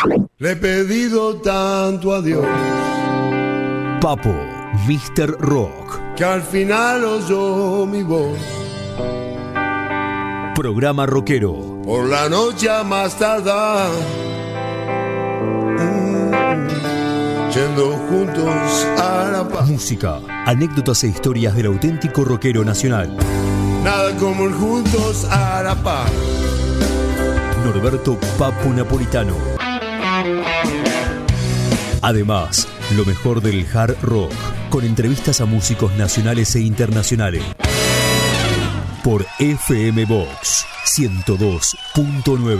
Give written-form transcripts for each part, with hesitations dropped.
Le he pedido tanto a Dios Papo, Mr. Rock. que al final oyó mi voz. Programa rockero. Por la noche a más tardar, yendo juntos a la paz. Música, anécdotas e historias del auténtico rockero nacional. Nada como el juntos a la paz. Norberto Papo Napolitano. Además, lo mejor del hard rock, con entrevistas a músicos nacionales e internacionales. Por FM Box 102.9.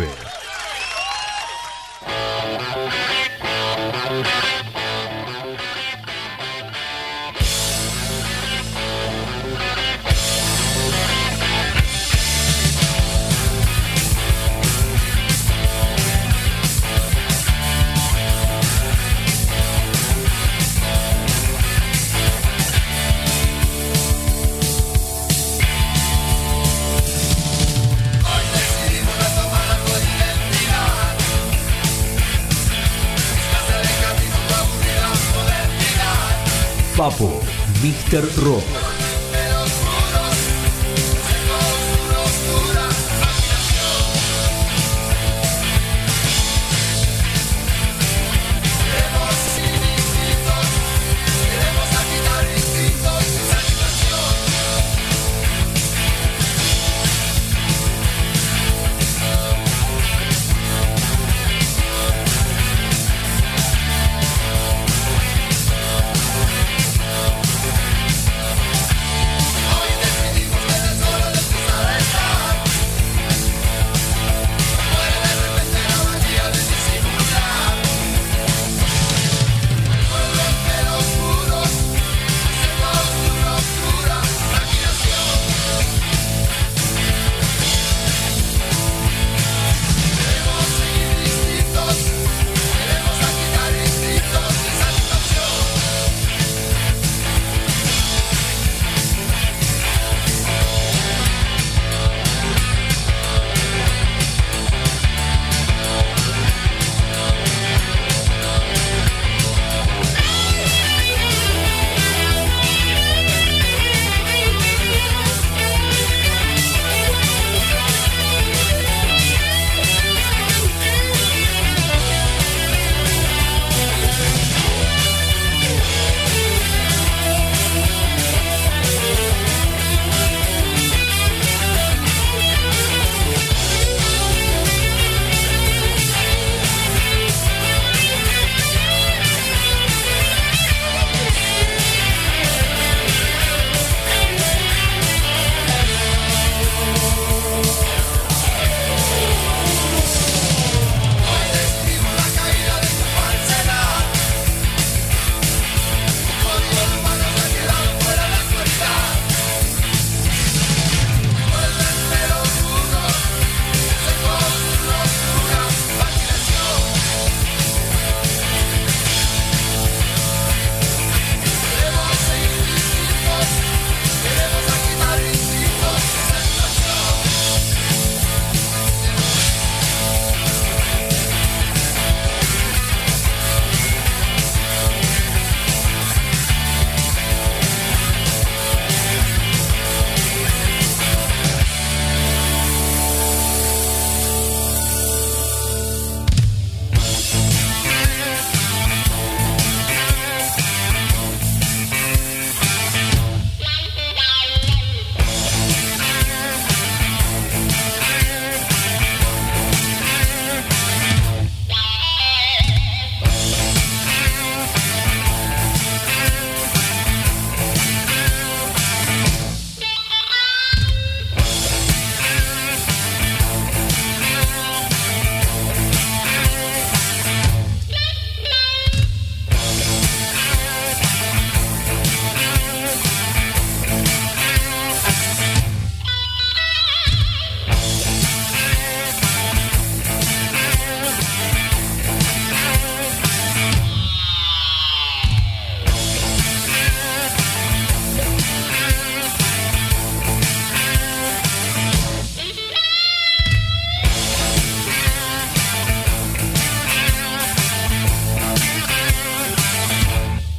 Papo, Mr. Rock.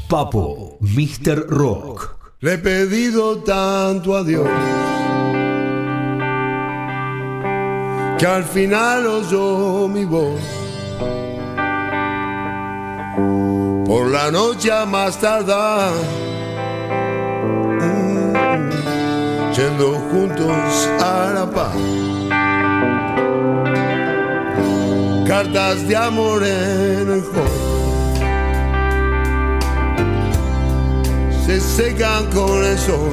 Papo, Mr. Rock. Le he pedido tanto a Dios que al final oyó mi voz. Por la noche a más tardar, yendo juntos a la paz. Cartas de amor en el hall se secan con el sol.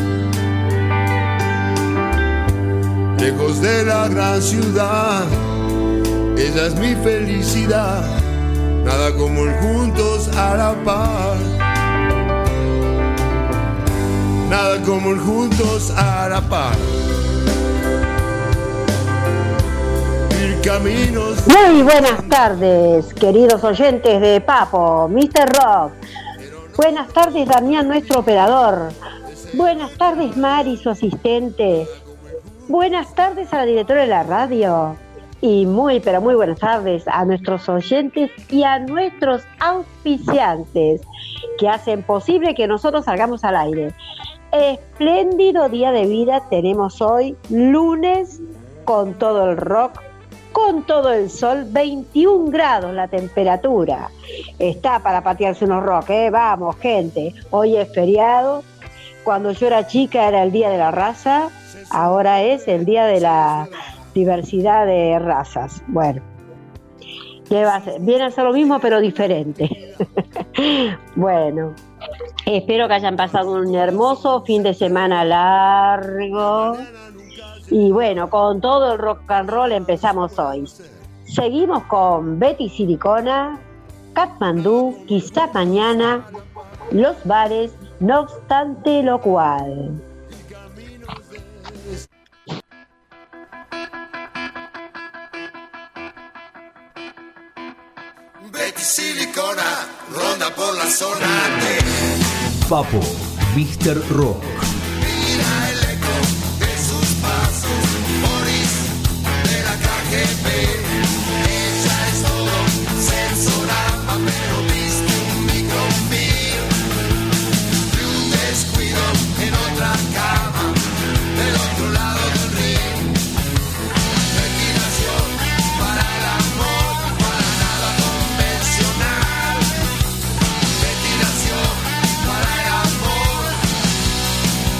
Lejos de la gran ciudad, esa es mi felicidad. Nada como el juntos a la par. Nada como el juntos a la par. Ir caminos. Muy buenas tardes, queridos oyentes de Papo, Mr. Rock. Buenas tardes, Damián, nuestro operador. Buenas tardes, Mari, su asistente. Buenas tardes a la directora de la radio. Y muy, pero muy buenas tardes a nuestros oyentes y a nuestros auspiciantes que hacen posible que nosotros salgamos al aire. Espléndido día de vida tenemos hoy, lunes, con todo el rock, con todo el sol, 21 grados la temperatura. Está para patearse unos rock, Vamos, gente. Hoy es feriado. Cuando yo era chica era el día de la raza, ahora es el día de la diversidad de razas. Bueno, ¿qué va a ser? Viene a ser lo mismo pero diferente. Bueno, espero que hayan pasado un hermoso fin de semana largo. Y bueno, con todo el rock and roll empezamos hoy. Seguimos con Betty Silicona, Katmandú, Quizá Mañana, Los Bares, No obstante lo cual. Betty Silicona ronda por la zona de Papo, Mr. Rock. Mira el eco de sus pasos, Boris de la KGB. Ella es todo, sensorama, pero viste un microfilm de un descuido en otra cama, del otro lado del ring. Retiración para el amor, para nada convencional. Retiración para el amor.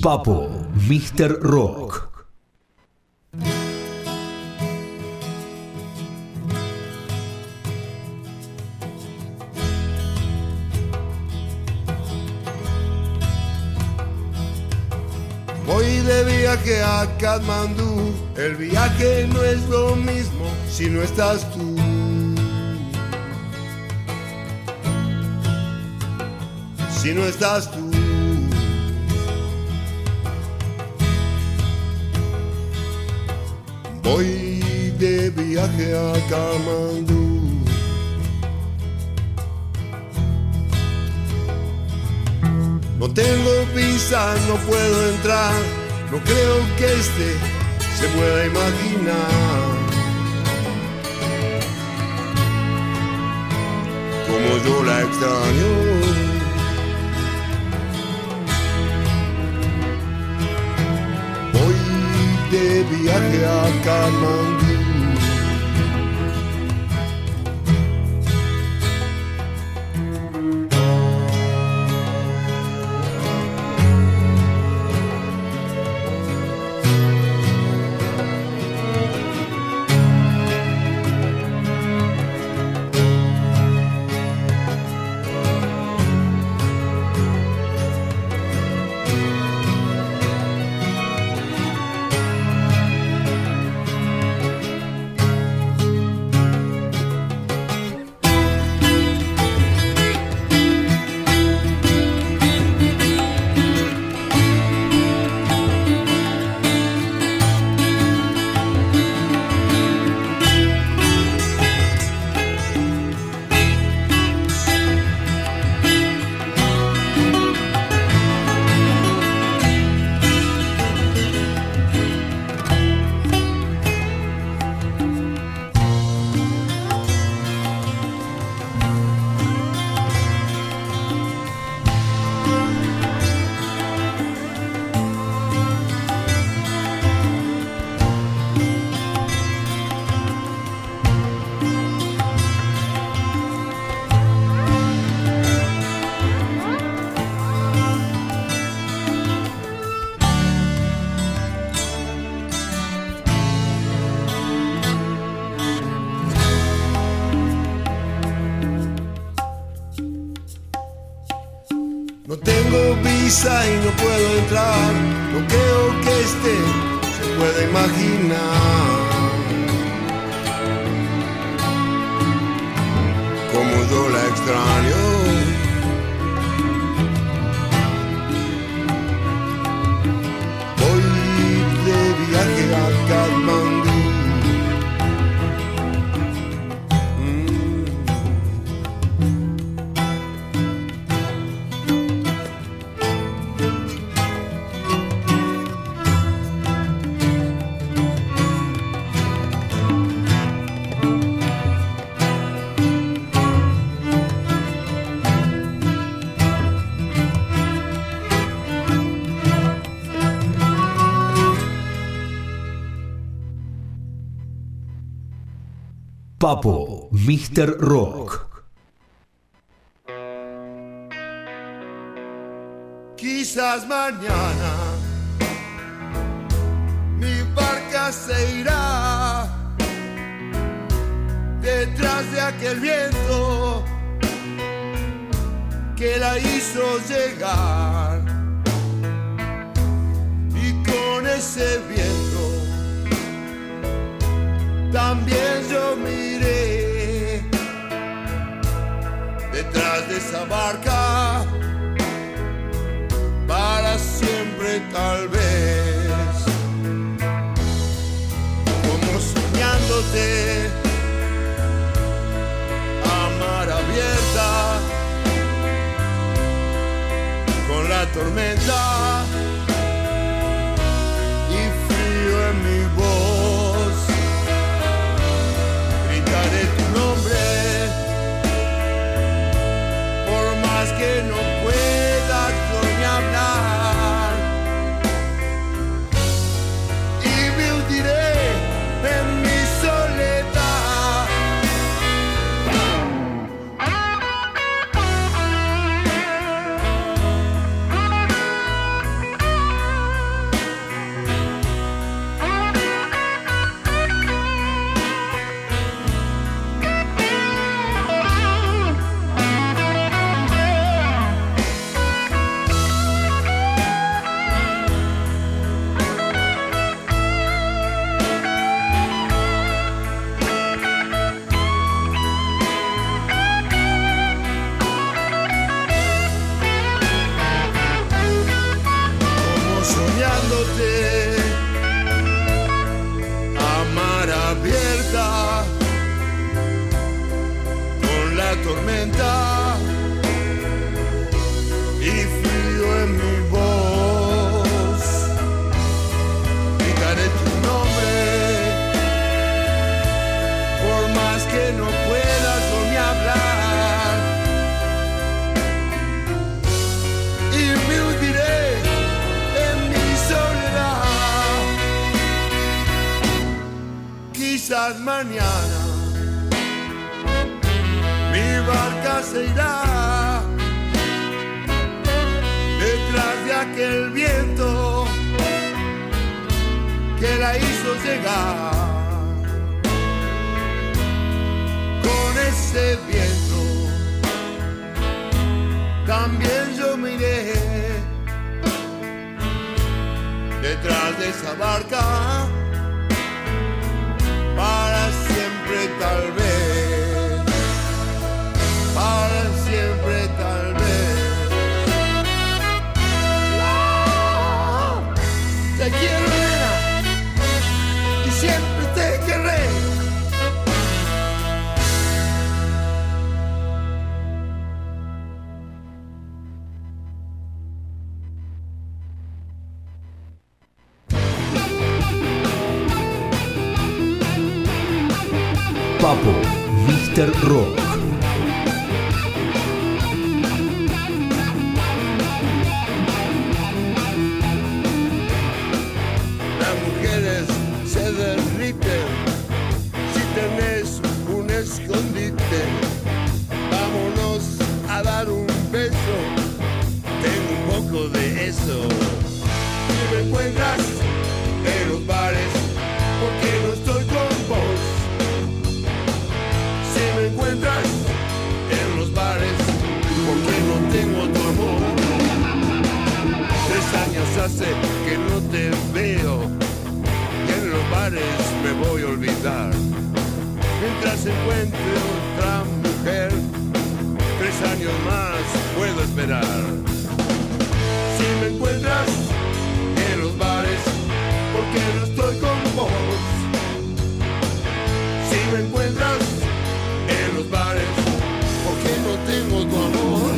Papo, Mr. Rock. Voy de viaje a Katmandú, el viaje no es lo mismo si no estás tú. Si no estás tú. Voy de viaje a Katmandú. No tengo visa, no puedo entrar. No creo que se pueda imaginar como yo la extraño. Voy de viaje a Katmandú. No tengo visa y no puedo entrar. No creo que se pueda imaginar como yo la extraño. Voy de viaje a Katmandú. Papo, Mr. Rock. Quizás mañana mi barca se irá detrás de aquel viento que la hizo llegar, y con ese viento también yo miré detrás de esa barca para siempre, tal vez, como soñándote a mar abierta con la tormenta y frío en mi voz. Gritaré tu nombre por más que no pueda yo ni hablar, y me hundiré en mi soledad. se irá detrás de aquel viento que la hizo llegar. Con ese viento también yo me iré detrás de esa barca para siempre tal vez, para siempre tal vez. Te quiero, nena, y siempre te querré. Papo, Mr. Rock. Las mujeres se derriten si tenés un escondite. Vámonos a dar un beso, tengo un poco de eso. Si me encuentras en los bares, porque no estoy con vos. Si me encuentras en los bares, porque no tengo tu amor. 3 años hace que no te veo, y en los bares me voy a olvidar. Mientras encuentre otra mujer, 3 años más puedo esperar. Si me encuentras en los bares, porque no estoy con vos. Si me encuentras en los bares, porque no tengo tu amor.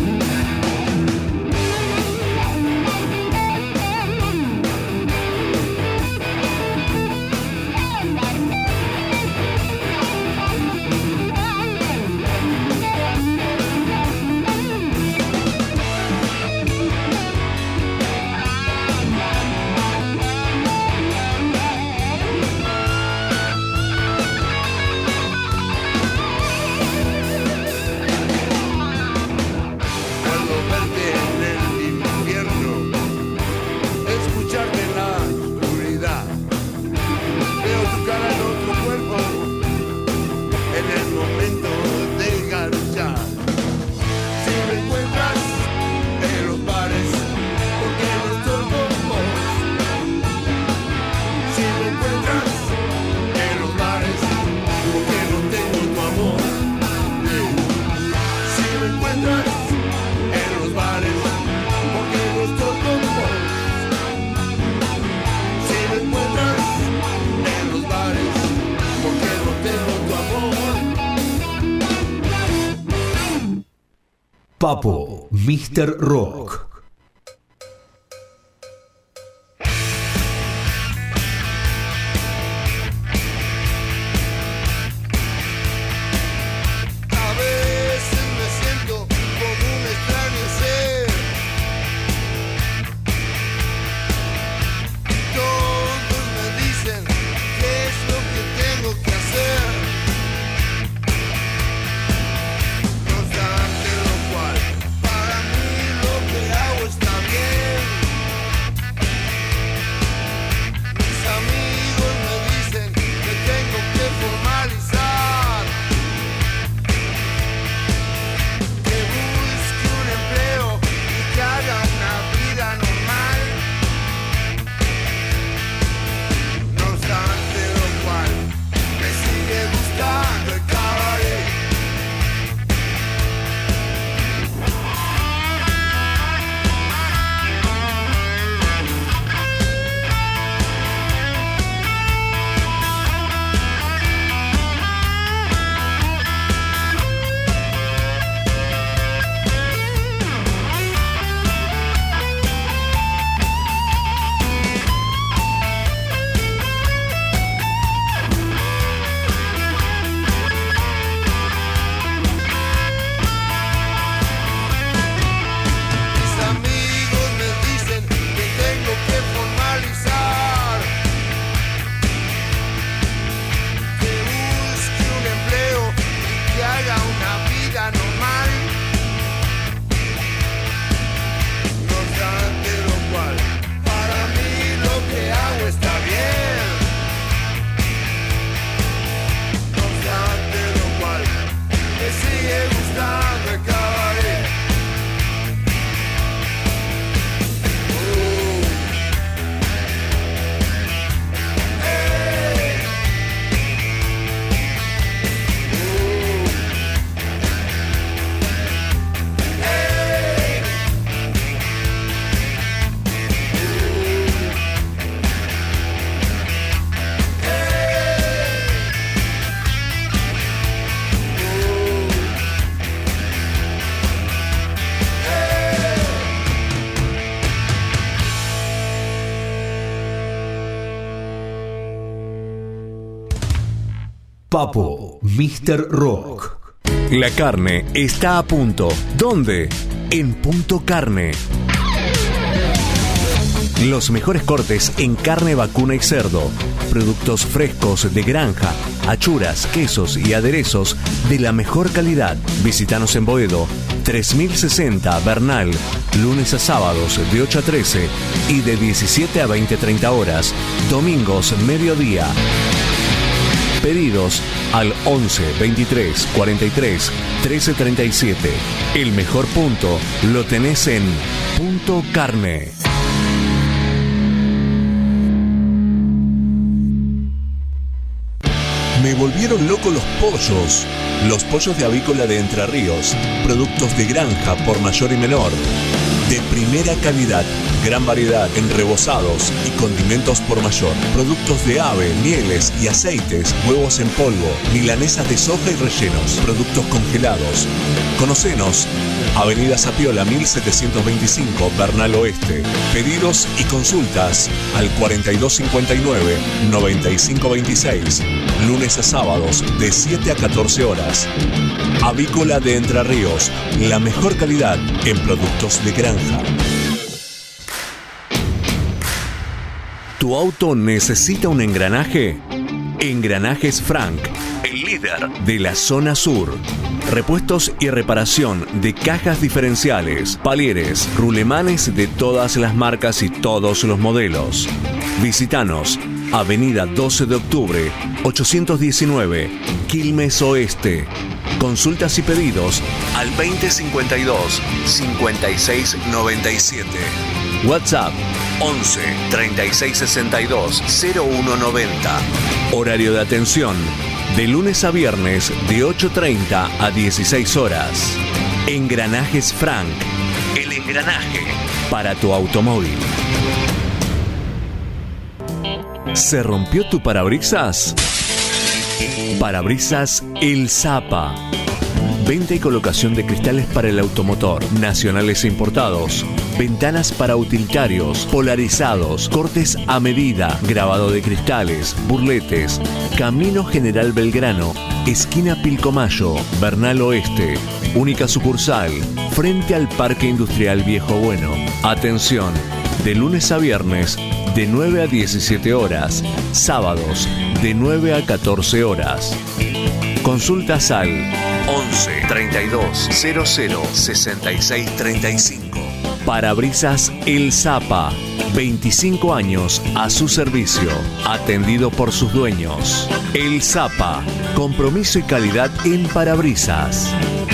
Papo, Mr. Rock. No obstante lo cual, para mí lo que hago Papo, Mr. Rock. La carne está a punto. ¿Dónde? En Punto Carne. Los mejores cortes en carne vacuna y cerdo. Productos frescos de granja, achuras, quesos y aderezos de la mejor calidad. Visítanos en Boedo, 3060 Bernal, lunes a sábados de 8 a 13 y de 17 a 20:30 horas, domingos mediodía. Pedidos al 11 23 43 13 37. El mejor punto lo tenés en Punto Carne. Me volvieron locos los pollos. Los pollos de Avícola de Entre Ríos. Productos de granja por mayor y menor. De primera calidad. Gran variedad en rebozados y condimentos por mayor. Productos de ave, mieles y aceites. Huevos en polvo. Milanesas de soja y rellenos. Productos congelados. Conocenos. Avenida Zapiola 1725, Bernal Oeste. Pedidos y consultas al 4259-9526. Lunes a sábados de 7 a 14 horas. Avícola de Entre Ríos. La mejor calidad en productos de granja. ¿Tu auto necesita un engranaje? Engranajes Frank, el líder de la zona sur. Repuestos y reparación de cajas diferenciales, palieres, rulemanes de todas las marcas y todos los modelos. Visítanos, Avenida 12 de Octubre, 819, Quilmes Oeste. Consultas y pedidos al 2052-5697. WhatsApp 11 36 62 0190. Horario de atención de lunes a viernes de 8:30 a 16 horas. Engranajes Frank, el engranaje para tu automóvil. ¿Se rompió tu parabrisas? Parabrisas El Zapa. Venta y colocación de cristales para el automotor, nacionales e importados. Ventanas para utilitarios, polarizados, cortes a medida, grabado de cristales, burletes. Camino General Belgrano, esquina Pilcomayo, Bernal Oeste. Única sucursal, frente al Parque Industrial Viejo Bueno. Atención, de lunes a viernes, de 9 a 17 horas. Sábados, de 9 a 14 horas. Consultas al 11 32 00 66 35. Parabrisas El Zapa, 25 años a su servicio, atendido por sus dueños. El Zapa, compromiso y calidad en parabrisas.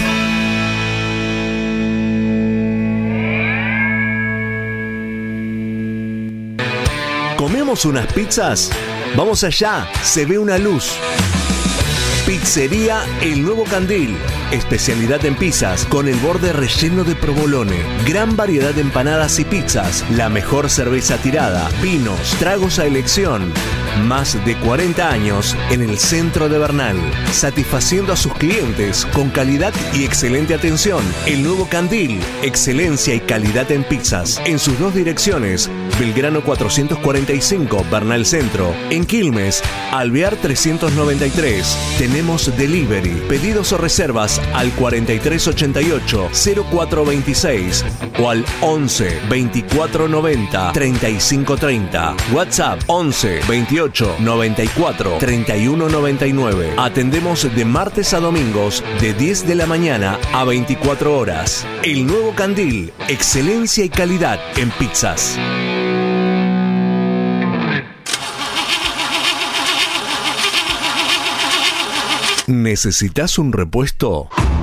¿Comemos unas pizzas? Vamos allá, se ve una luz. Pizzería El Nuevo Candil. Especialidad en pizzas con el borde relleno de provolone. Gran variedad de empanadas y pizzas. La mejor cerveza tirada. Vinos, tragos a elección. Más de 40 años en el centro de Bernal. Satisfaciendo a sus clientes con calidad y excelente atención. El Nuevo Candil. Excelencia y calidad en pizzas. En sus dos direcciones. Belgrano 445, Bernal Centro. En Quilmes, Alvear 393. Tenemos delivery. Pedidos o reservas al 4388 0426 o al 11 24 90 35 30. WhatsApp 11 28 94 31 99. Atendemos de martes a domingos de 10 de la mañana a 24 horas. El Nuevo Candil, excelencia y calidad en pizzas. ¿Necesitas un repuesto?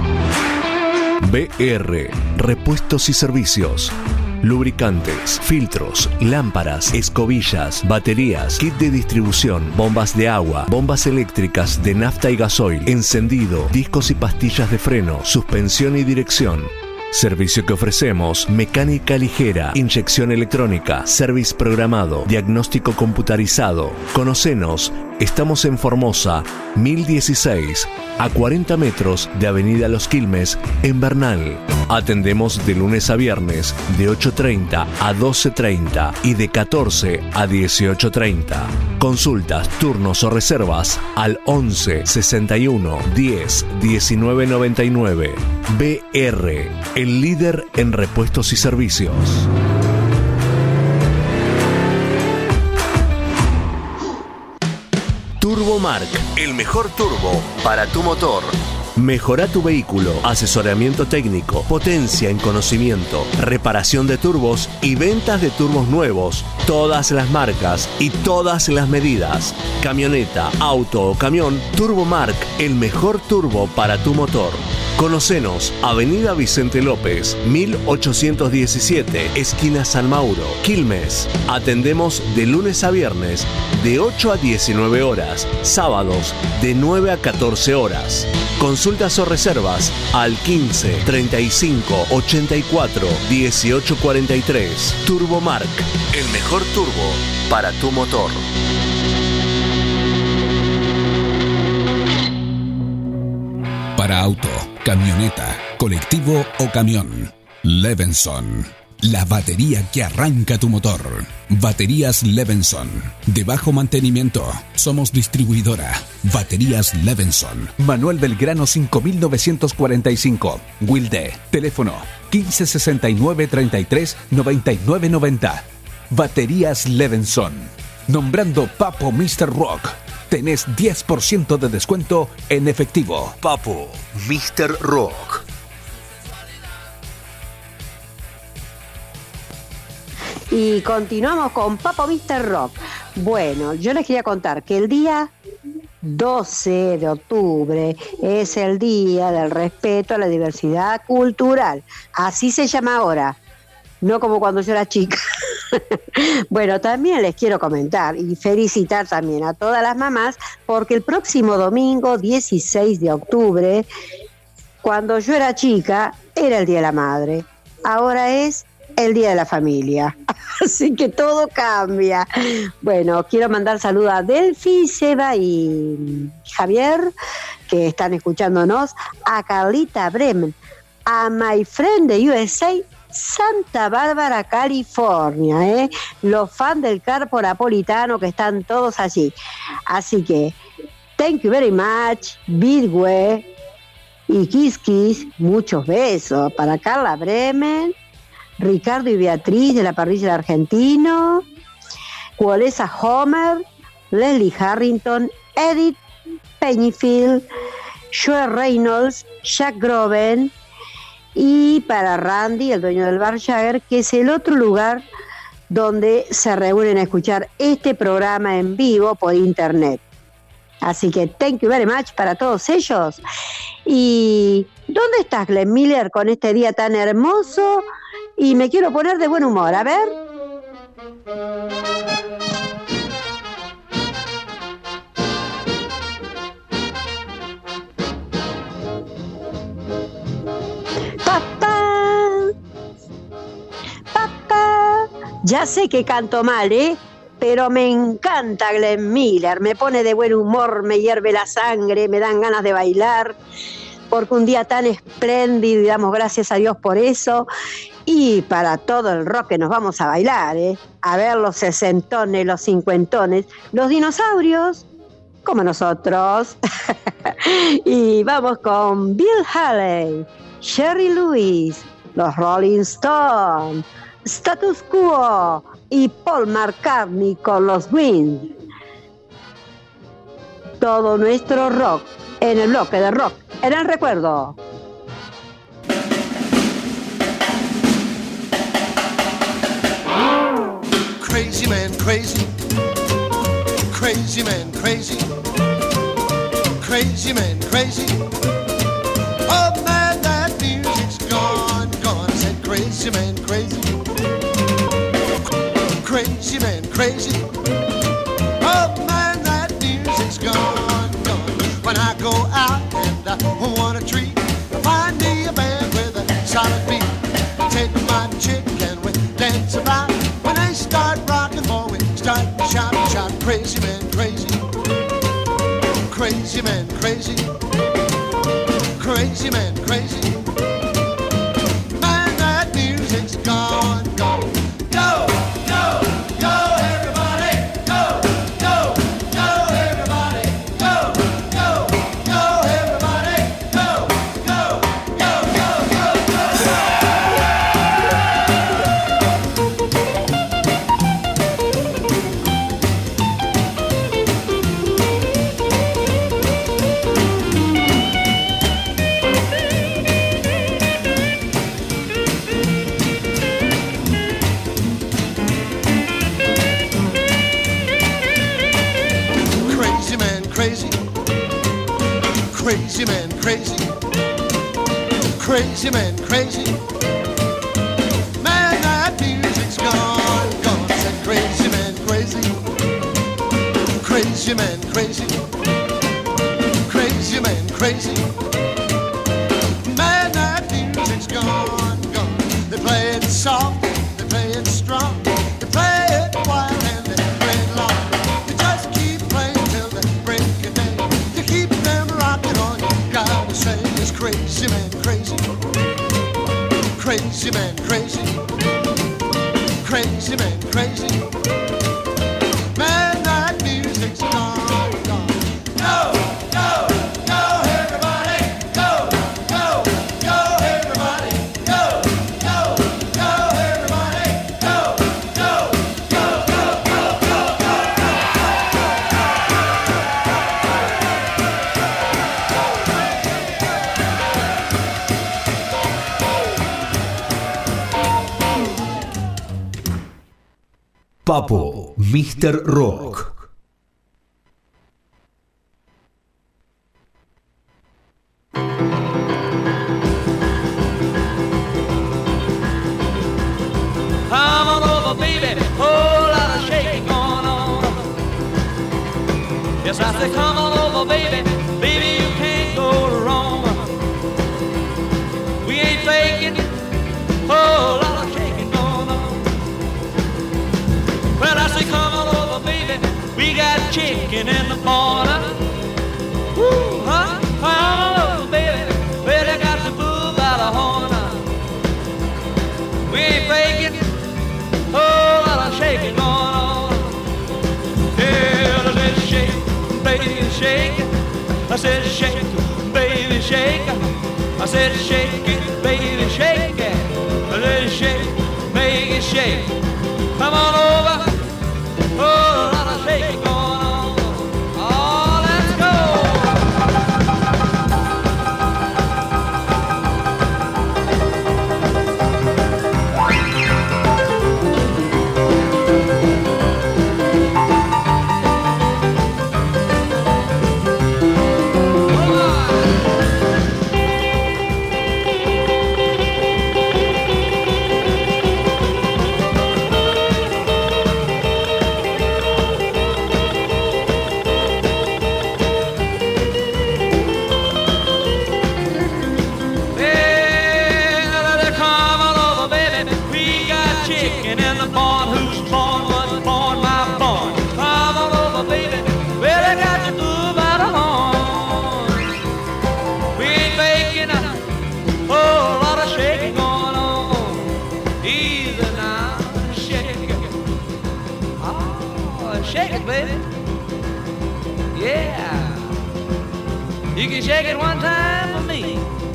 BR, repuestos y servicios. Lubricantes, filtros, lámparas, escobillas, baterías, kit de distribución, bombas de agua, bombas eléctricas de nafta y gasoil, encendido, discos y pastillas de freno, suspensión y dirección. Servicio que ofrecemos: mecánica ligera, inyección electrónica, service programado, diagnóstico computarizado. Conocenos Estamos en Formosa, 1016, a 40 metros de Avenida Los Quilmes, en Bernal. Atendemos de lunes a viernes, de 8:30 a 12:30 y de 14 a 18:30. Consultas, turnos o reservas al 11 61 10 19 99. BR, el líder en repuestos y servicios. Turbomark, el mejor turbo para tu motor. Mejora tu vehículo, asesoramiento técnico, potencia en conocimiento, reparación de turbos y ventas de turbos nuevos, todas las marcas y todas las medidas. Camioneta, auto o camión, Turbomark, el mejor turbo para tu motor. Conocenos, Avenida Vicente López, 1817, esquina San Mauro, Quilmes. Atendemos de lunes a viernes, de 8 a 19 horas, sábados de 9 a 14 horas. Consultas o reservas al 15 35 84 18 43. Turbomark, el mejor turbo para tu motor. Para auto, camioneta, colectivo o camión, Levenson. La batería que arranca tu motor. Baterías Levenson. De bajo mantenimiento. Somos distribuidora. Baterías Levenson. Manuel Belgrano 5945. Wilde. Teléfono 1569 33 99 90. Baterías Levenson. Nombrando Papo Mr. Rock. Tenés 10% de descuento en efectivo. Papo Mr. Rock. Y continuamos con Papo Mr. Rock. Bueno, yo les quería contar que el día 12 de octubre es el Día del Respeto a la Diversidad Cultural. Así se llama ahora, no como cuando yo era chica. Bueno, también les quiero comentar y felicitar también a todas las mamás, porque el próximo domingo 16 de octubre, cuando yo era chica, era el Día de la Madre. Ahora es el Día de la Familia. Así que todo cambia. Bueno, quiero mandar saludos a Delphi, Seba y Javier, que están escuchándonos, a Carlita Bremen, a my friend de USA, Santa Bárbara, California, los fans del Carpo Napolitano que están todos allí. Así que, thank you very much, Bidwe y Kiss Kiss, muchos besos para Carla Bremen, Ricardo y Beatriz de la parrilla de Argentino, Cuolesa Homer, Leslie Harrington, Edith Pennyfield, Joe Reynolds, Jack Groven, y para Randy, el dueño del Bar Jagger, que es el otro lugar donde se reúnen a escuchar este programa en vivo por internet. Así que thank you very much para todos ellos. ¿Y dónde estás, Glenn Miller, con este día tan hermoso? Y me quiero poner de buen humor, a ver. Papá, ya sé que canto mal, pero me encanta Glenn Miller, me pone de buen humor, me hierve la sangre, me dan ganas de bailar, porque un día tan espléndido y damos gracias a Dios por eso. Y para todo el rock que nos vamos a bailar, a ver los sesentones, los cincuentones, los dinosaurios, como nosotros. Y vamos con Bill Haley, Jerry Lewis, los Rolling Stones, Status Quo y Paul McCartney con los Wings. Todo nuestro rock en el bloque de rock en el recuerdo. Crazy man, crazy. Crazy man, crazy. Crazy man, crazy. Oh man, that music's gone, gone. I said crazy man, crazy. Crazy man, crazy. Oh man, that music's gone, gone. When I go out and I want a treat, find me a band with a solid beat. Take my chick and we dance about. When they start rocking, boy, we start shouting, shouting, crazy man, crazy. crazy. Crazy man, crazy. Man, that music's gone, gone. Go, go, go, everybody. Go, go, go, everybody. Go, go, go, everybody. Go, go, go, go, crazy man, crazy. Crazy man, crazy. Man, that music's gone, gone. Said crazy man, crazy. Crazy man, crazy. Crazy man, crazy. Man, that music's gone, gone. They play it soft, they play it strong, they play it wild and they play it long. They just keep playing till they break a day. To keep them rocking on, you gotta say it's crazy man, crazy. Crazy man, crazy. Crazy man, crazy. Man, that music's gone, gone. Go, go, go, everybody. Go, go, go, everybody. Go, go, go, everybody. Go, go, go, go, go, go, Papo, Mr. Rock. Come on over, baby, whole lot of shaking going on. Yes, I say come on over, baby, baby, you can't go wrong. We ain't faking, whole lot of shaking going on. Well, I say come on over, baby, we got chicken in the corner. Woo, huh? Come on over, baby, well, they got the bull by the horn. We ain't faking, whole lot of shaking going on. Yeah, let's shake, baby, shake. I said shake, baby, shake. I said shake it, baby, shake it. Let's shake, baby, shake. Come on over, whole lot of shaking going on. Oh, let's go. Chicken in the barn, who's born was born, my born. Come on over, baby, well, I got you through by the horn. We ain't making a whole lot of shaking going on. Easy now, shake it. Oh, shake it, baby. Yeah. You can shake it one time for me.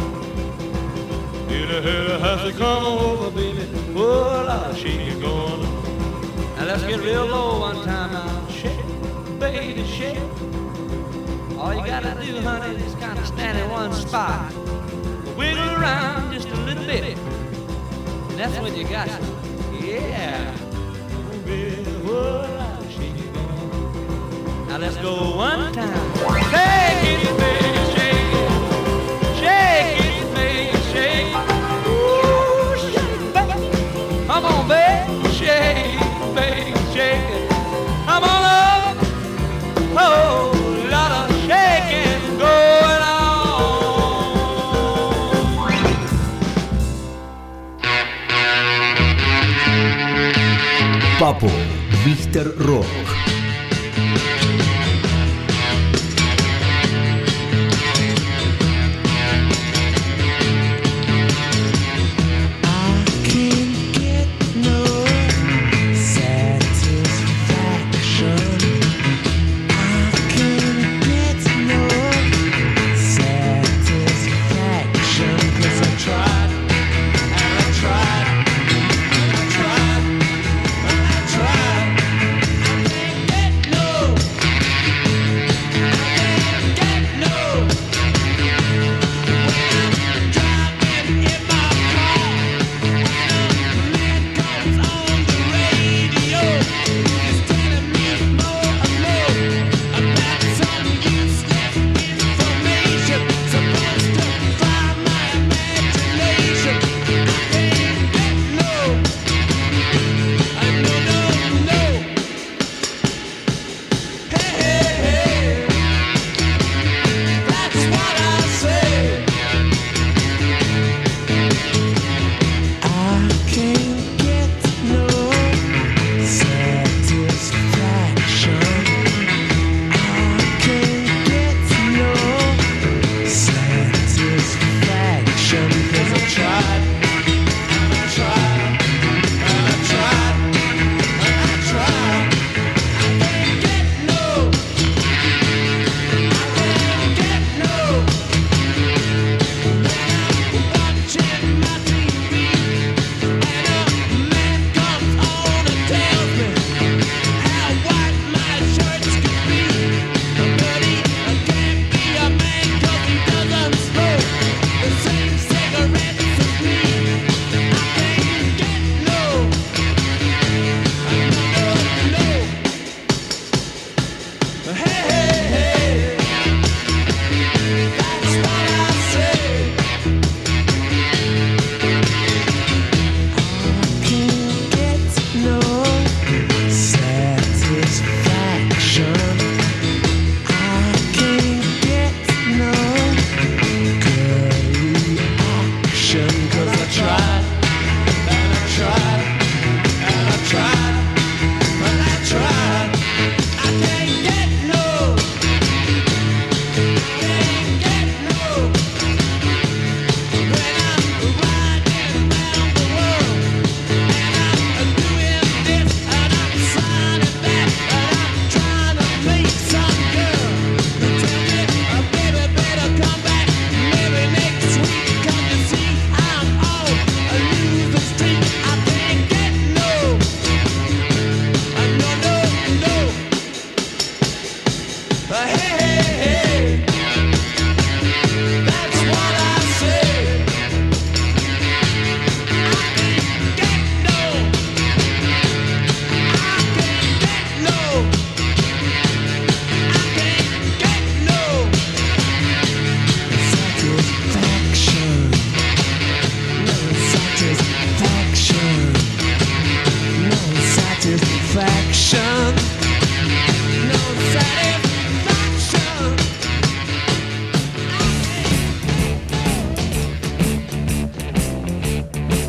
Has to come over, baby. Oh, a lot of shaking going on. Now let's get real low one time now. Shake, baby, shake. All you gotta do, honey, is kind of stand in one spot. Wiggle around just a little bit. And that's when you got it. Yeah. Baby, oh, a lot of shaking going on. Now let's go one time. Shake it, baby, shake it. Shake it, baby, shake it. Come on, baby, shake, baby, shake it. Come on up, whole lot of shaking going on. Papo, Mr. Rock.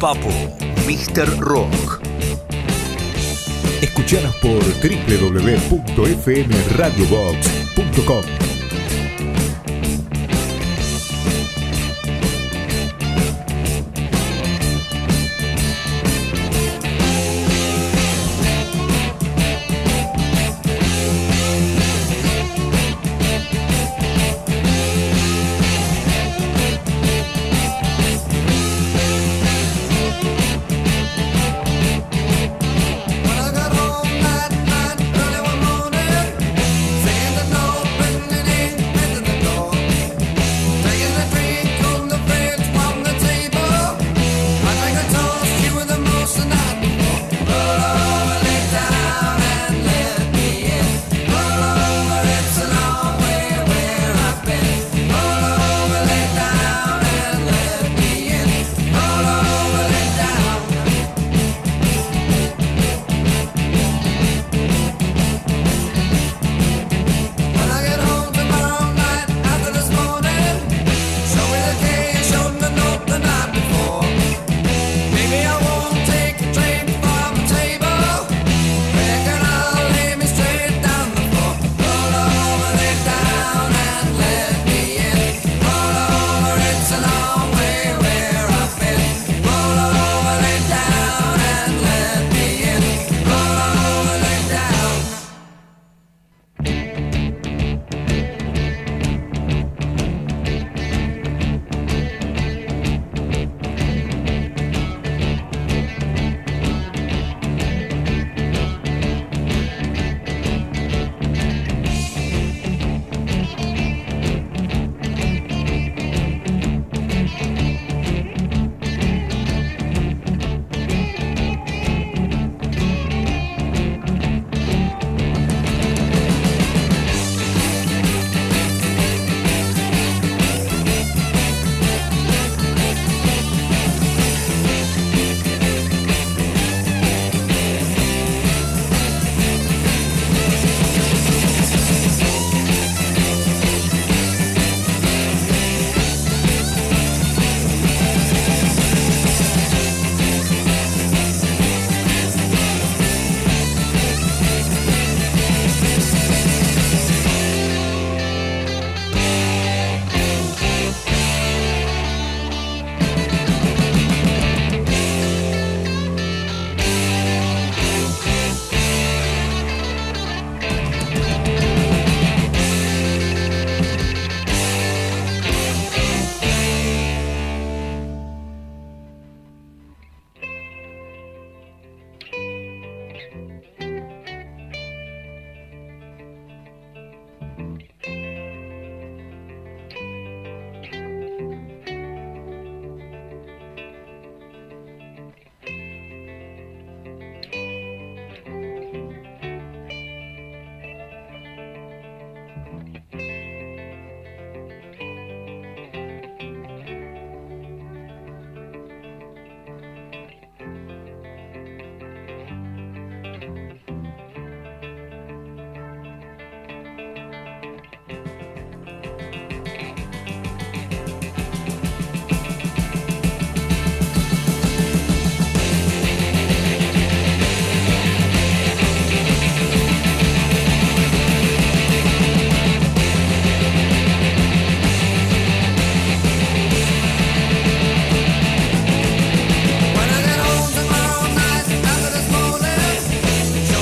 Papo, Mr. Rock. Escuchanos por www.fmradiobox.com. When I get home tomorrow night after this morning, show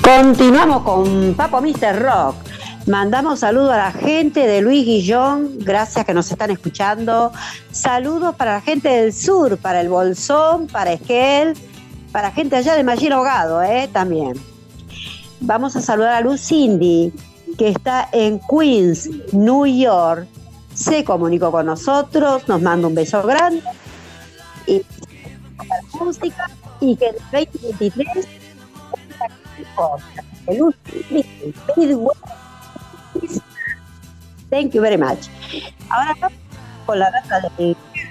Continuamos con Papo Mr. Rock. Mandamos saludos a la gente de Luis Guillón, gracias que nos están escuchando. Saludos para la gente del sur, para el Bolsón, para Esquel, para gente allá de Magín Ahogado, también. Vamos a saludar a Lucindy, que está en Queens, New York. Se comunicó con nosotros, nos manda un beso grande. Y para la música, y que el 2023 Thank you very much. Ahora vamos con la data de...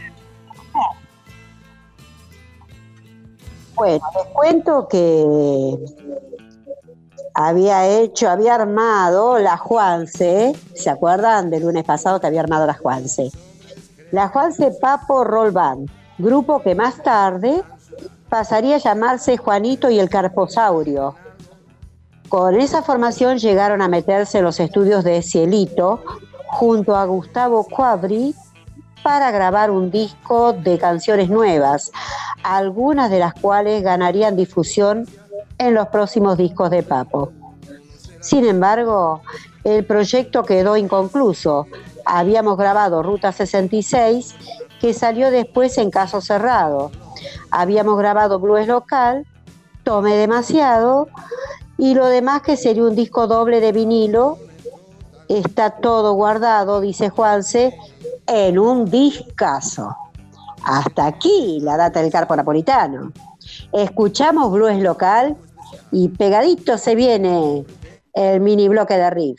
Bueno, les cuento que había armado la Juanse, ¿se acuerdan del lunes pasado que había armado la Juanse? La Juanse Papo Roll Band, grupo que más tarde pasaría a llamarse Juanito y el Carposaurio. Con esa formación llegaron a meterse en los estudios de Cielito junto a Gustavo Quadri para grabar un disco de canciones nuevas, algunas de las cuales ganarían difusión en los próximos discos de Papo. Sin embargo, el proyecto quedó inconcluso. Habíamos grabado Ruta 66, que salió después en Caso Cerrado. Habíamos grabado Blues Local, Tomé Demasiado, y lo demás que sería un disco doble de vinilo. Está todo guardado, dice Juanse, en un discazo. Hasta aquí la data del Carpo Napolitano. Escuchamos Blues Local y pegadito se viene el mini bloque de riff.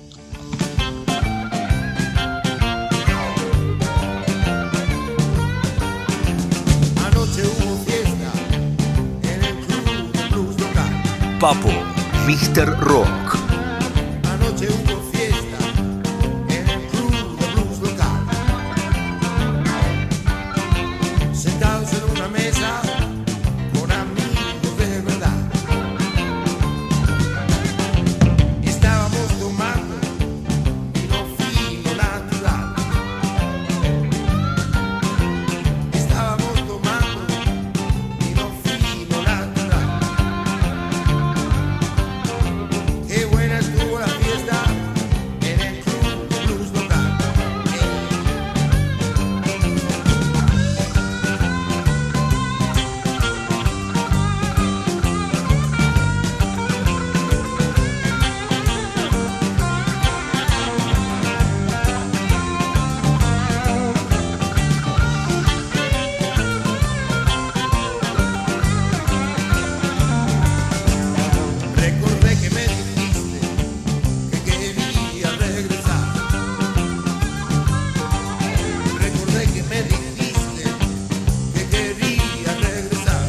Papo, Mr. Rock. Anoche hubo fiesta en el club de blues local. Sentados en una mesa con amigos de verdad. Estábamos tomando vino fino natural. Estábamos tomando vino fino natural. Qué buena estuvo la fiesta en el club de blues local. Recordé que me dijiste que querías regresar. Recordé que me dijiste que querías regresar.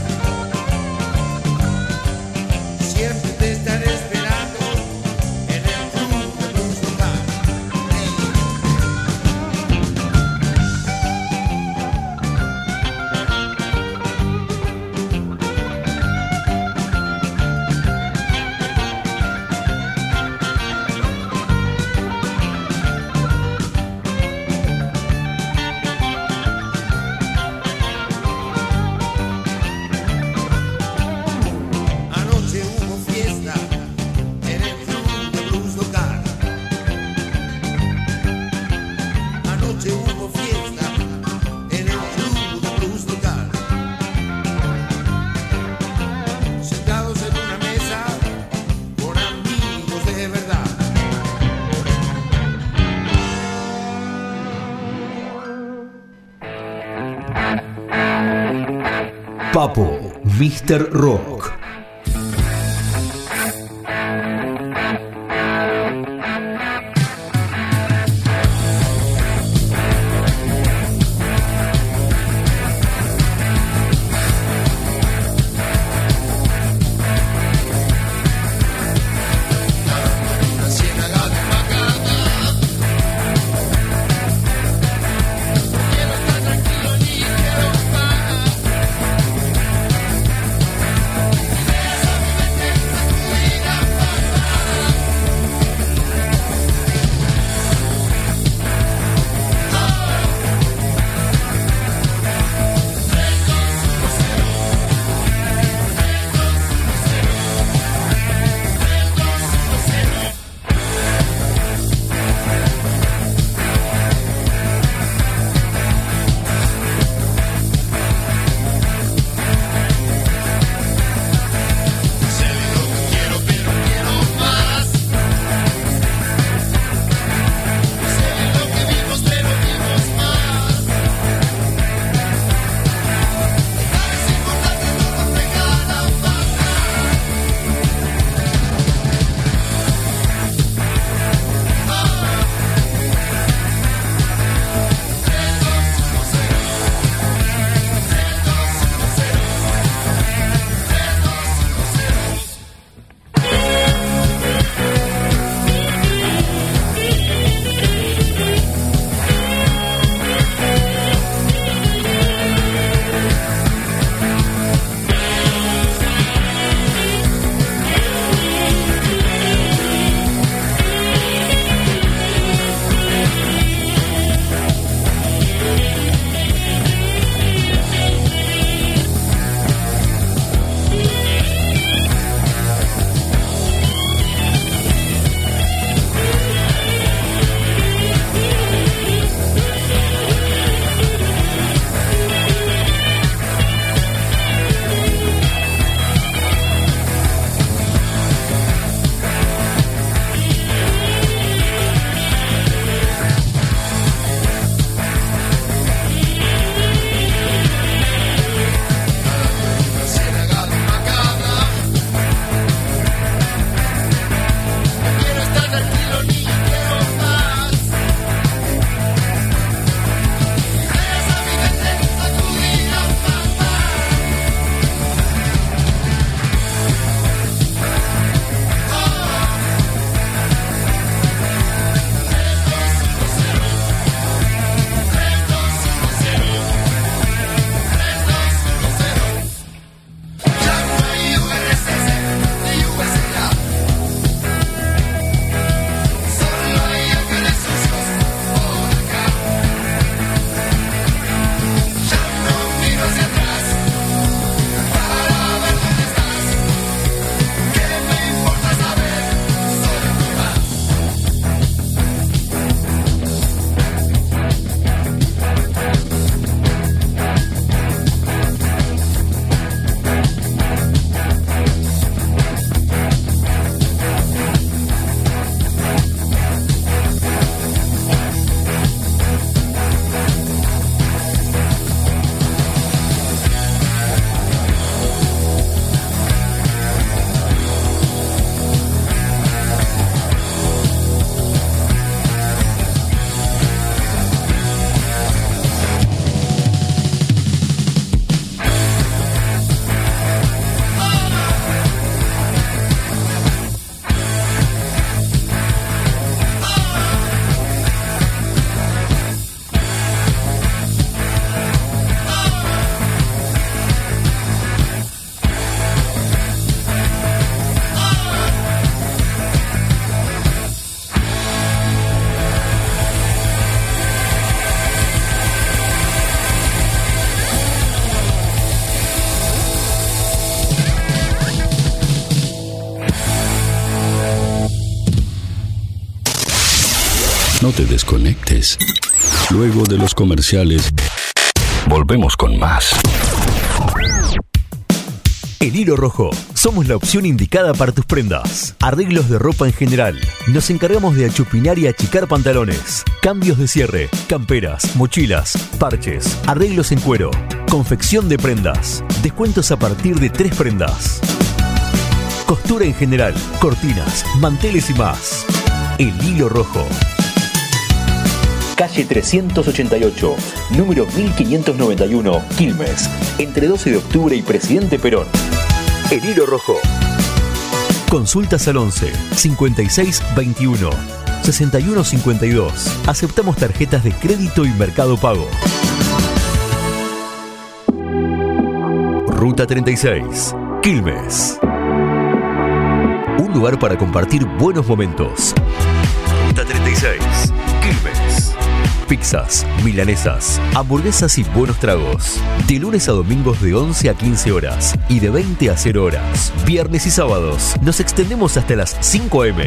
Siempre te estaré esperando en el club de blues local. Anoche hubo fiesta en el club de blues local. Anoche hubo fiesta en el club de blues local. Sentados en una mesa con amigos de verdad. Papo, Mr. Rock. Una ciénaga de Macarena. Quiero estar tranquilo ni quiero paz. No te desconectes. Luego de los comerciales, volvemos con más. El Hilo Rojo. Somos la opción indicada para tus prendas. Arreglos de ropa en general. Nos encargamos de achupinar y achicar pantalones. Cambios de cierre, camperas, mochilas, parches, arreglos en cuero. Confección de prendas. Descuentos a partir de 3 prendas. Costura en general, cortinas, manteles y más. El Hilo Rojo. Calle 388, número 1591, Quilmes, entre 12 de octubre y Presidente Perón. El Hilo Rojo. Consultas al 11 56 21 61 52. Aceptamos tarjetas de crédito y Mercado Pago. Ruta 36, Quilmes. Un lugar para compartir buenos momentos. Ruta 36, Quilmes. Pizzas, milanesas, hamburguesas y buenos tragos. De lunes a domingos de 11 a 15 horas y de 20 a 0 horas. Viernes y sábados nos extendemos hasta las 5 a.m.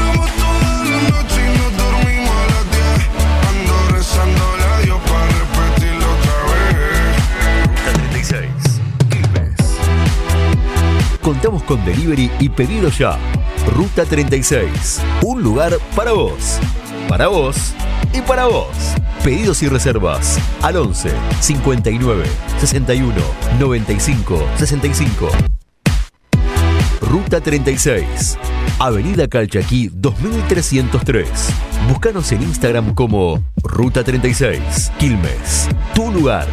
Ruta 36, Quilmes. Contamos con delivery y pedido ya. Ruta 36, un lugar para vos. Para vos y para vos. Pedidos y reservas al 11 59 61 95 65. Ruta 36, Avenida Calchaquí 2303. Búscanos en Instagram como Ruta 36 Quilmes, tu lugar.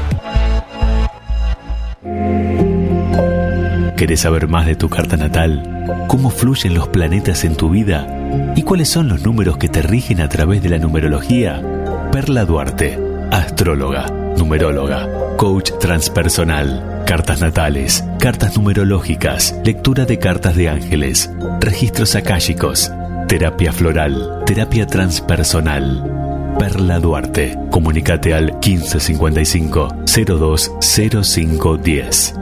¿Querés saber más de tu carta natal? ¿Cómo fluyen los planetas en tu vida? ¿Y cuáles son los números que te rigen a través de la numerología? Perla Duarte, astróloga, numeróloga, coach transpersonal, cartas natales, cartas numerológicas, lectura de cartas de ángeles, registros akáshicos, terapia floral, terapia transpersonal. Perla Duarte, comunícate al 1555 020510.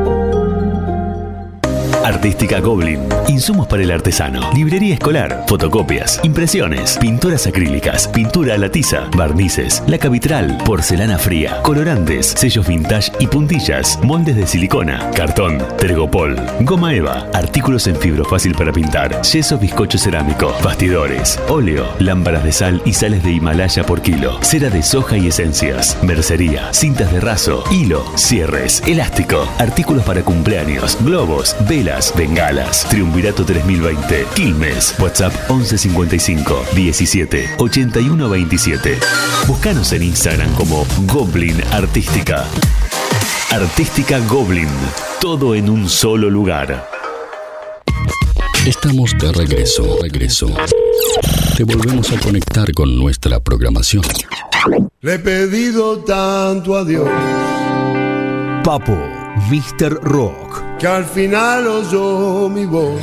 Artística Goblin. Insumos para el artesano. Librería escolar. Fotocopias. Impresiones. Pinturas acrílicas. Pintura a la tiza. Barnices. Laca vitral. Porcelana fría. Colorantes. Sellos vintage y puntillas. Moldes de silicona. Cartón. Tergopol. Goma eva. Artículos en fibro fácil para pintar. Yeso bizcocho cerámico. Bastidores. Óleo. Lámparas de sal y sales de Himalaya por kilo. Cera de soja y esencias. Mercería. Cintas de raso. Hilo. Cierres. Elástico. Artículos para cumpleaños. Globos. Velas. Bengalas. Triunvirato 3020. Quilmes. WhatsApp 1155 17 81 27. Búscanos en Instagram como Goblin Artística. Artística Goblin. Todo en un solo lugar. Estamos de regreso. Te volvemos a conectar con nuestra programación. Le he pedido tanto a Dios Papo, Mr. Rock. que al final oyó mi voz.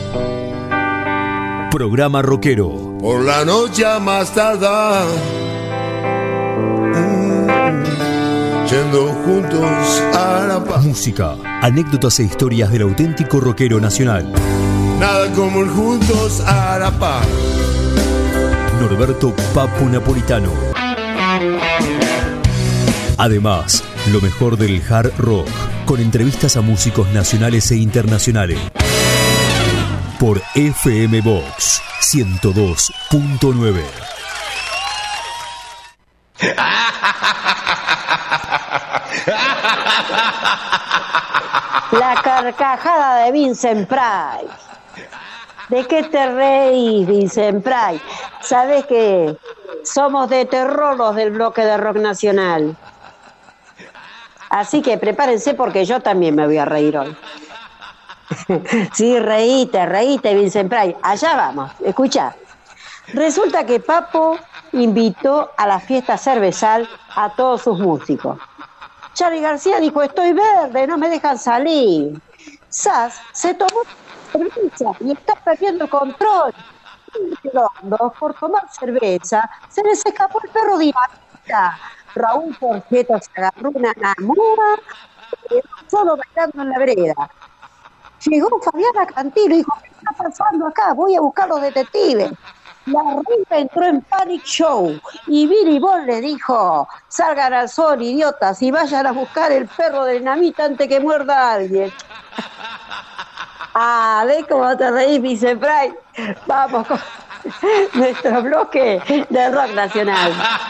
Programa rockero. Por la noche a más tardar, yendo juntos a la paz. Música, anécdotas e historias del auténtico rockero nacional. Nada como el juntos a la paz. Norberto Papo Napolitano. Además, lo mejor del hard rock, con entrevistas a músicos nacionales e internacionales. Por FM Box 102.9. La carcajada de Vincent Price. ¿De qué te reís, Vincent Price? Sabes que somos de terror los del bloque de rock nacional. Así que prepárense porque yo también me voy a reír hoy. Sí, reíte, Vincent Price. Allá vamos, escucha. Resulta que Papo invitó a la fiesta cervezal a todos sus músicos. Charly García dijo, estoy verde, no me dejan salir. Sass se tomó cerveza y está perdiendo el control. Por tomar cerveza se les escapó el perro Dinamita. Raúl Porchetto se agarró una namura y quedó solo bailando en la vereda. Llegó Fabiana Cantilo y dijo, ¿qué está pasando acá? Voy a buscar los detectives. La reina entró en Panic Show y Billy Bond le dijo: salgan al sol, idiotas, y vayan a buscar el perro de Dinamita antes que muerda a alguien. Ah, ¿ves cómo te reís, Vice Pride? Vamos con nuestro bloque de rock nacional.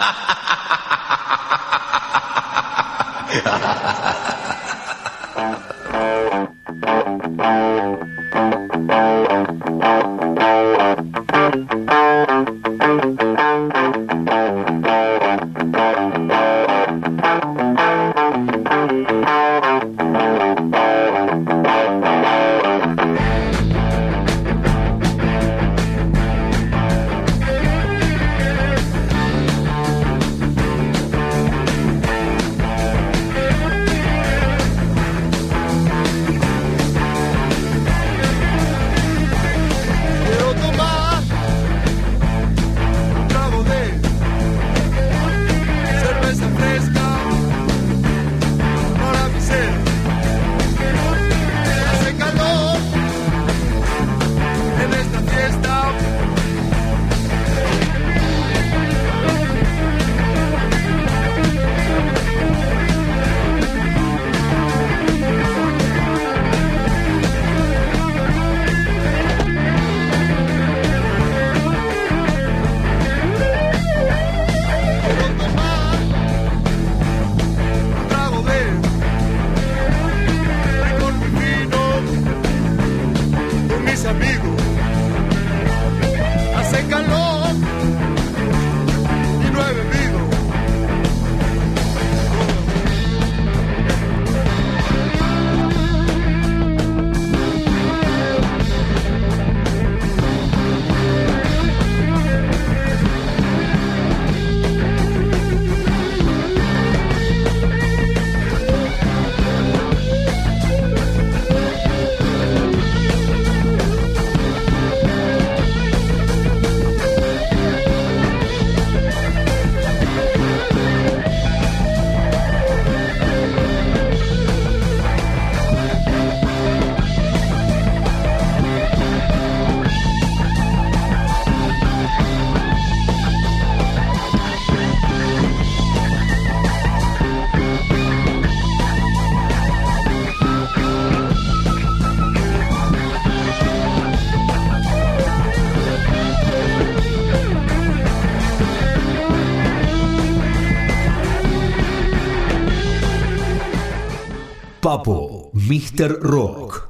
Papo, Mr. Rock.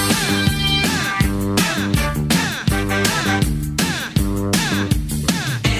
Yeah.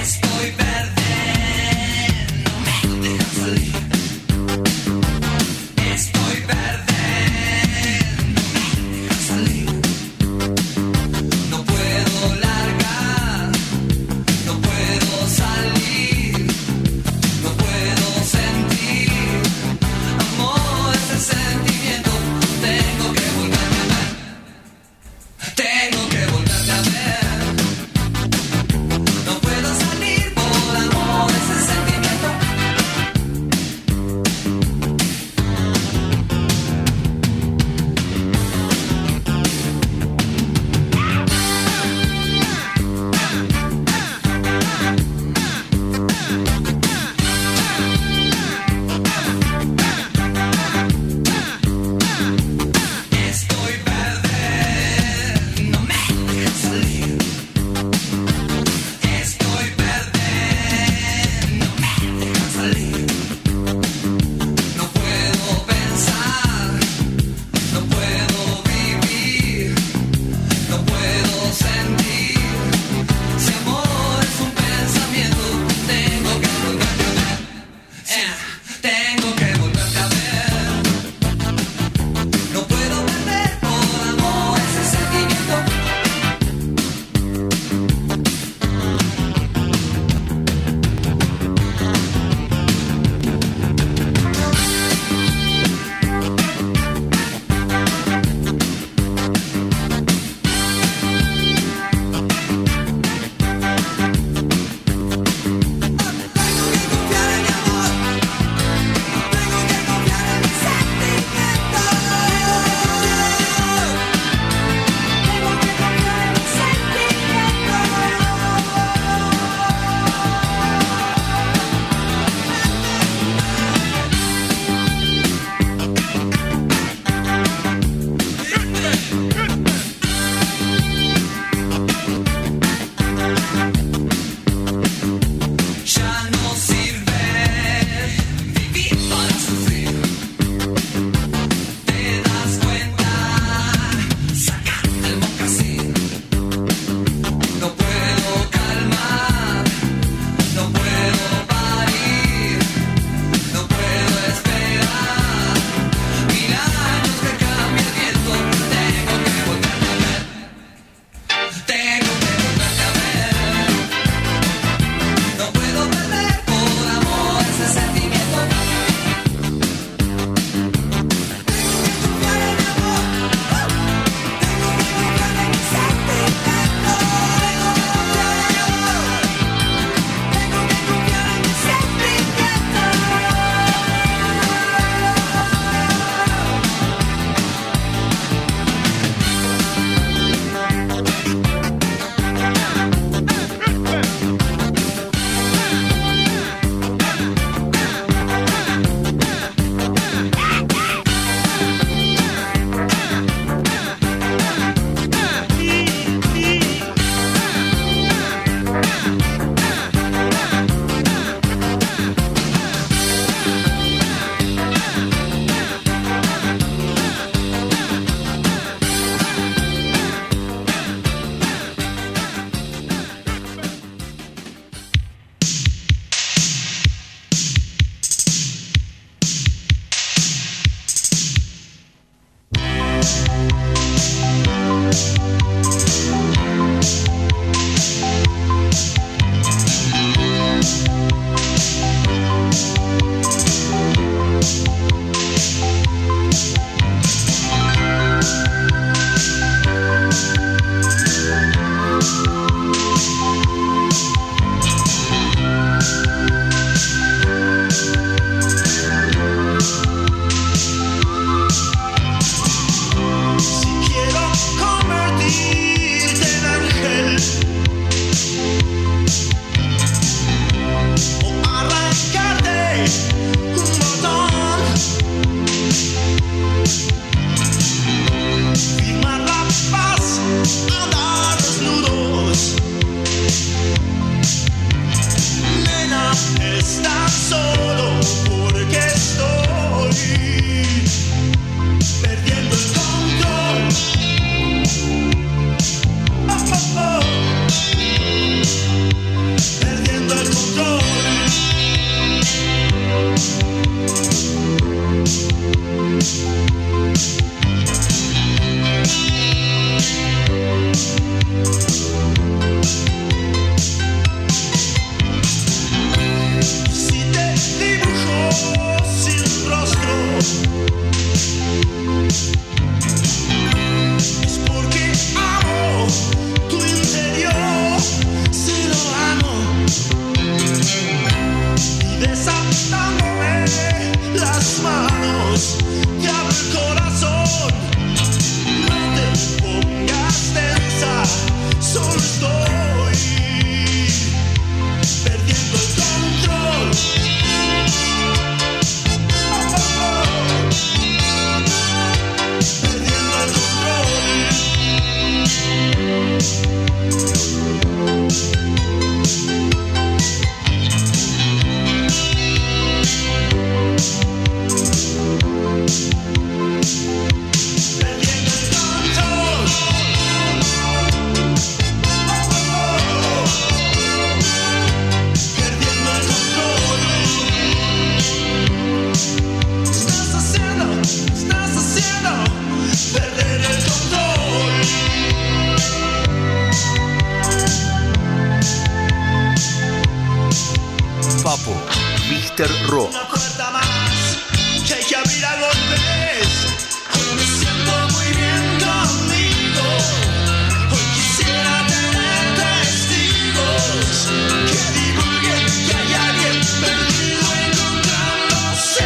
Mr. Rock. Una puerta más que hay que abrir a golpes. Hoy me siento muy bien conmigo. Hoy quisiera tener testigos que divulguen que hay alguien perdido encontrándose.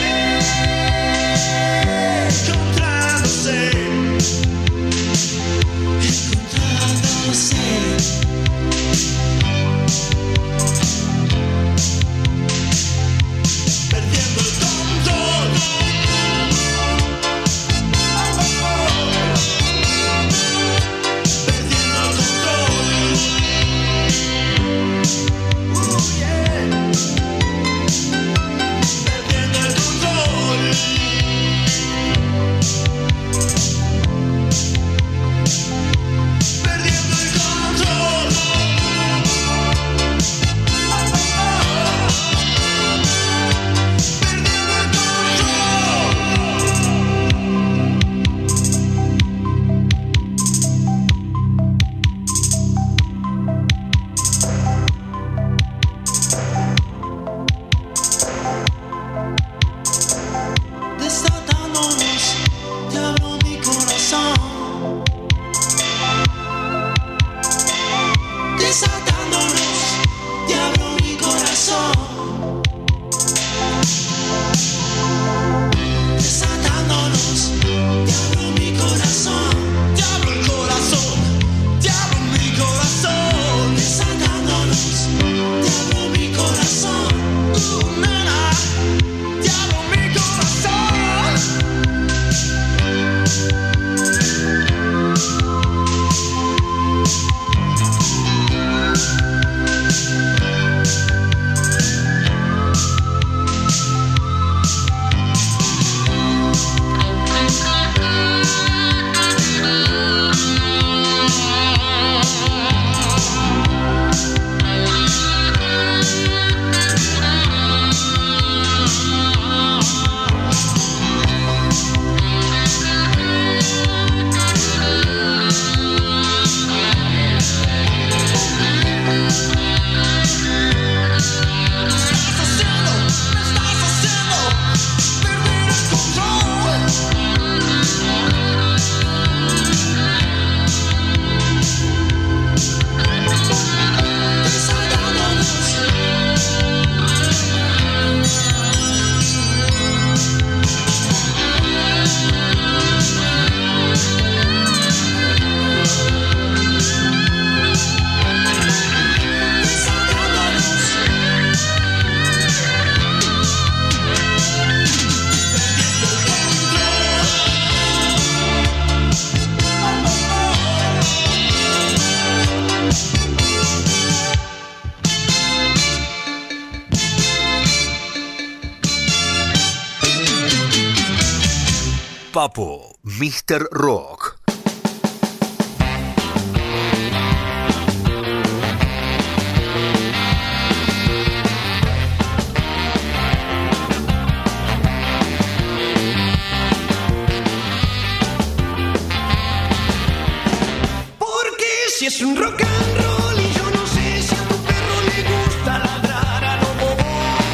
Perdiendo el control. Perdiendo el control. Yeah. Perdiendo el control. Perdiendo el control. Desatándonos, te abro mi corazón. Desatándonos, te abro mi corazón. Desatándonos, te abro mi corazón. Te abro el corazón, te abro mi corazón. Desatándonos, te abro mi corazón. Nena, te abro mi corazón. Papo, Mr. Rock. Porque si es un rock and roll y yo no sé si a tu perro le gusta ladrar a lo bobo.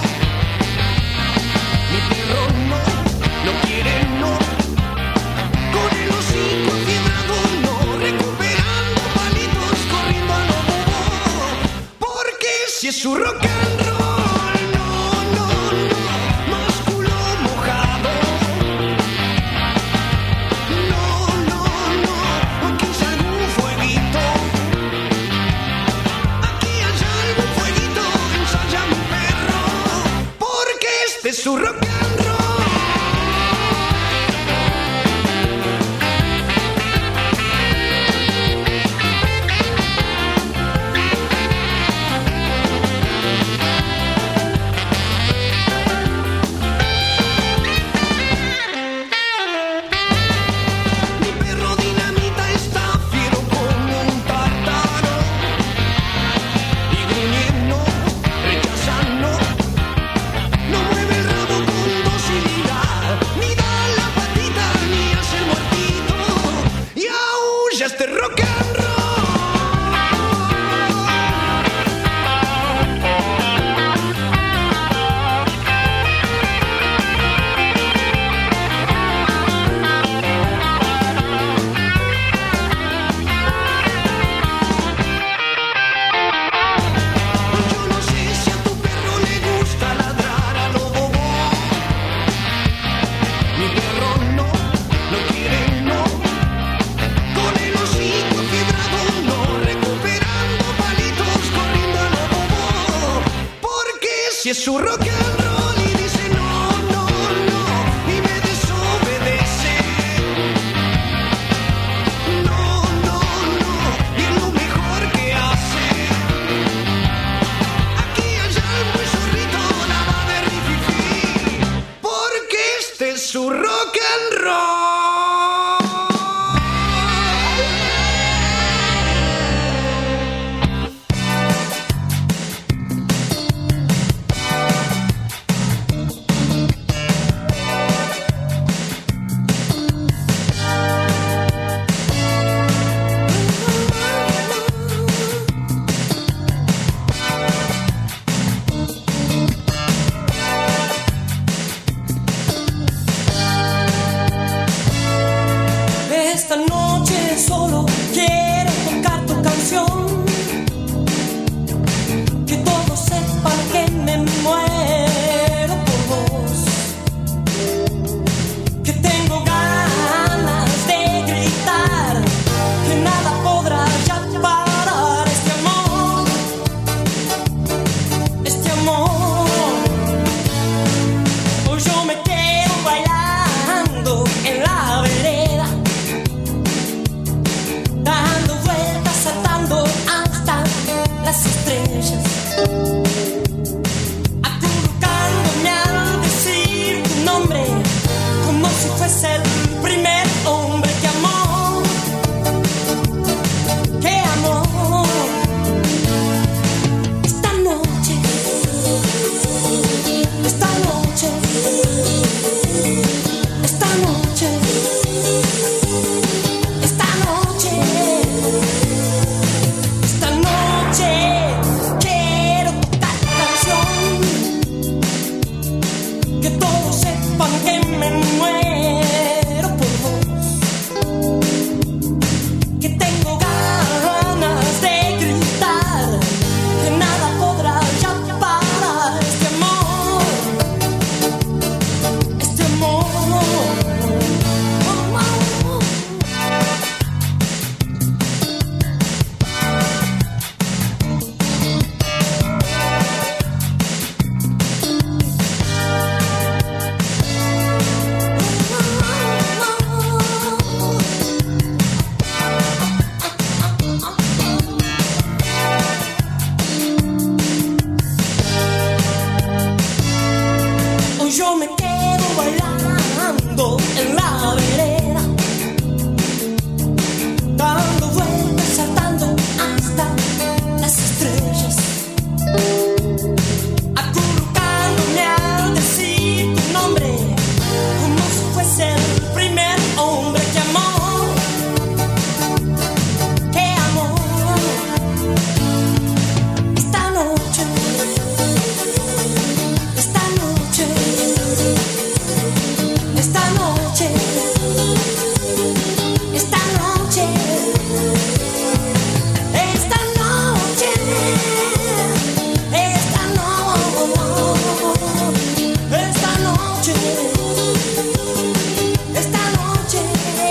Mi perro no quiere no. Con el hocico fiebrado no, recuperando palitos corriendo a lo bobo. Porque si es un rock and roll, no, músculo mojado. No, aquí hay algún fueguito. Aquí hay algún fueguito, ensaya mi perro. Porque este es su rock and roll. Mi perro dinamita está fiero como un tártaro. Y gruñendo, rechazando, no mueve el rabo con docilidad, ni da la patita, ni hace el muertito. Y aúlla este rock and roll. es su rock and roll y dice no, no, no, y me desobedece. No, no, no, y es lo mejor que hace. Aquí allá el muy zorrito la va de rififi, porque este es su rock and roll. Esta noche solo quiero tocar tu canción, que todos sepan que me muero por vos, que tengo ganas de gritar, que nada podrá ya parar este amor, este amor. Hoy yo me quedo bailando en la vereda, dando vueltas, saltando hasta las estrellas, acurrucándome al decir tu nombre, como si fuese el primer hombre que amó, que amó. Esta noche, esta noche, esta noche, esta noche, esta noche quiero tocar tu canción, que todos sepan que me muero por vos, que tengo ganas de gritar, que nada podrá ya parar este amor, este amor. Hoy yo me quedo bailando en la vereda, dando vueltas, saltando hasta las estrellas, acurrucándome al decir tu nombre, como si fuese el primer hombre que amó, que amó. Esta noche, esta noche, esta noche, esta noche, esta noche, esta noche, esta noche,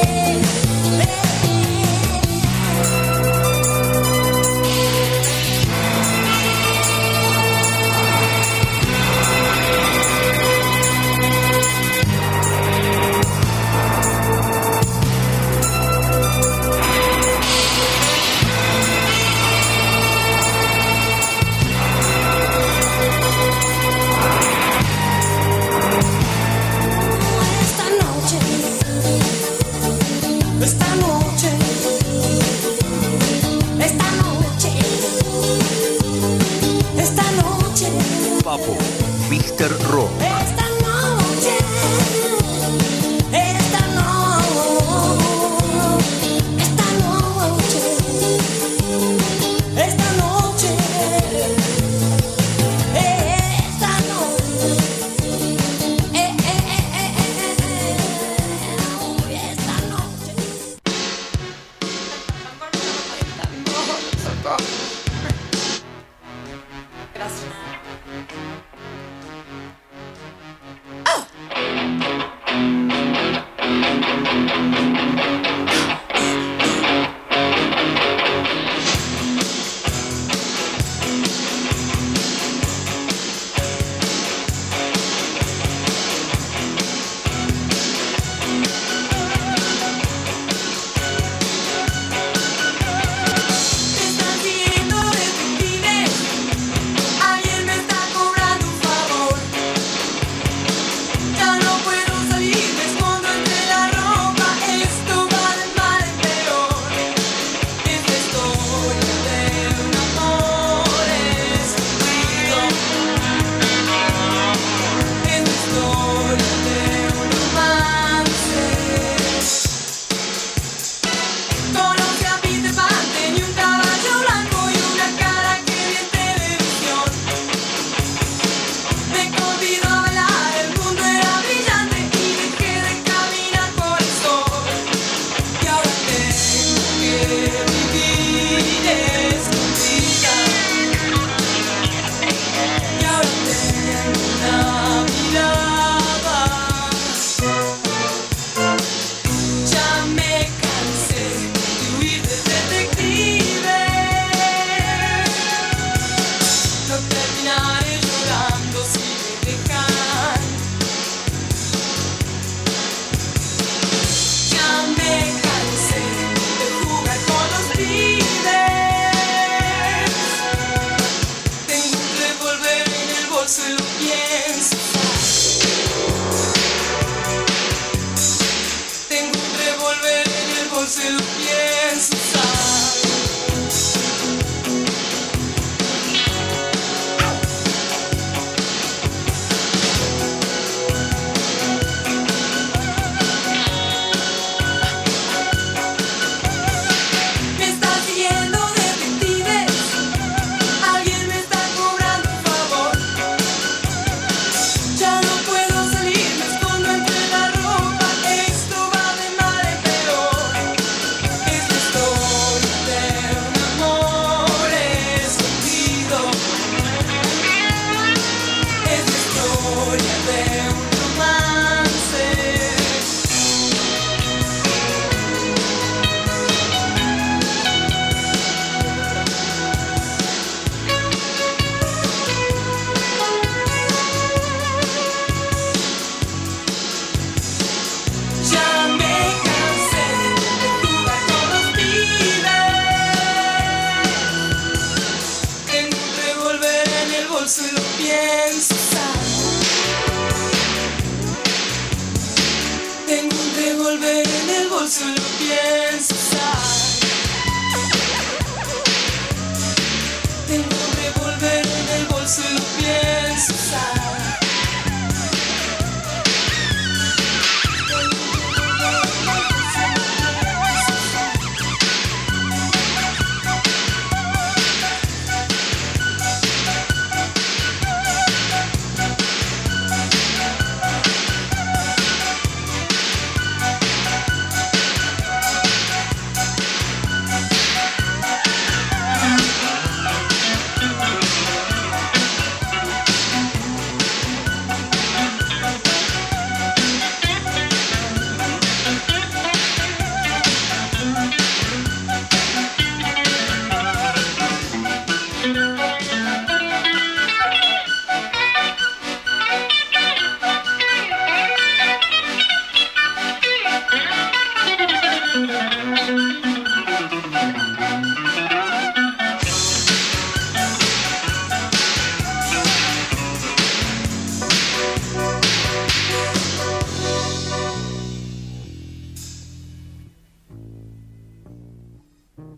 esta noche, esta noche, esta noche, Papo, Mr. Rock. esta noche, esta noche, esta noche, esta noche, esta noche, esta noche. Gracias.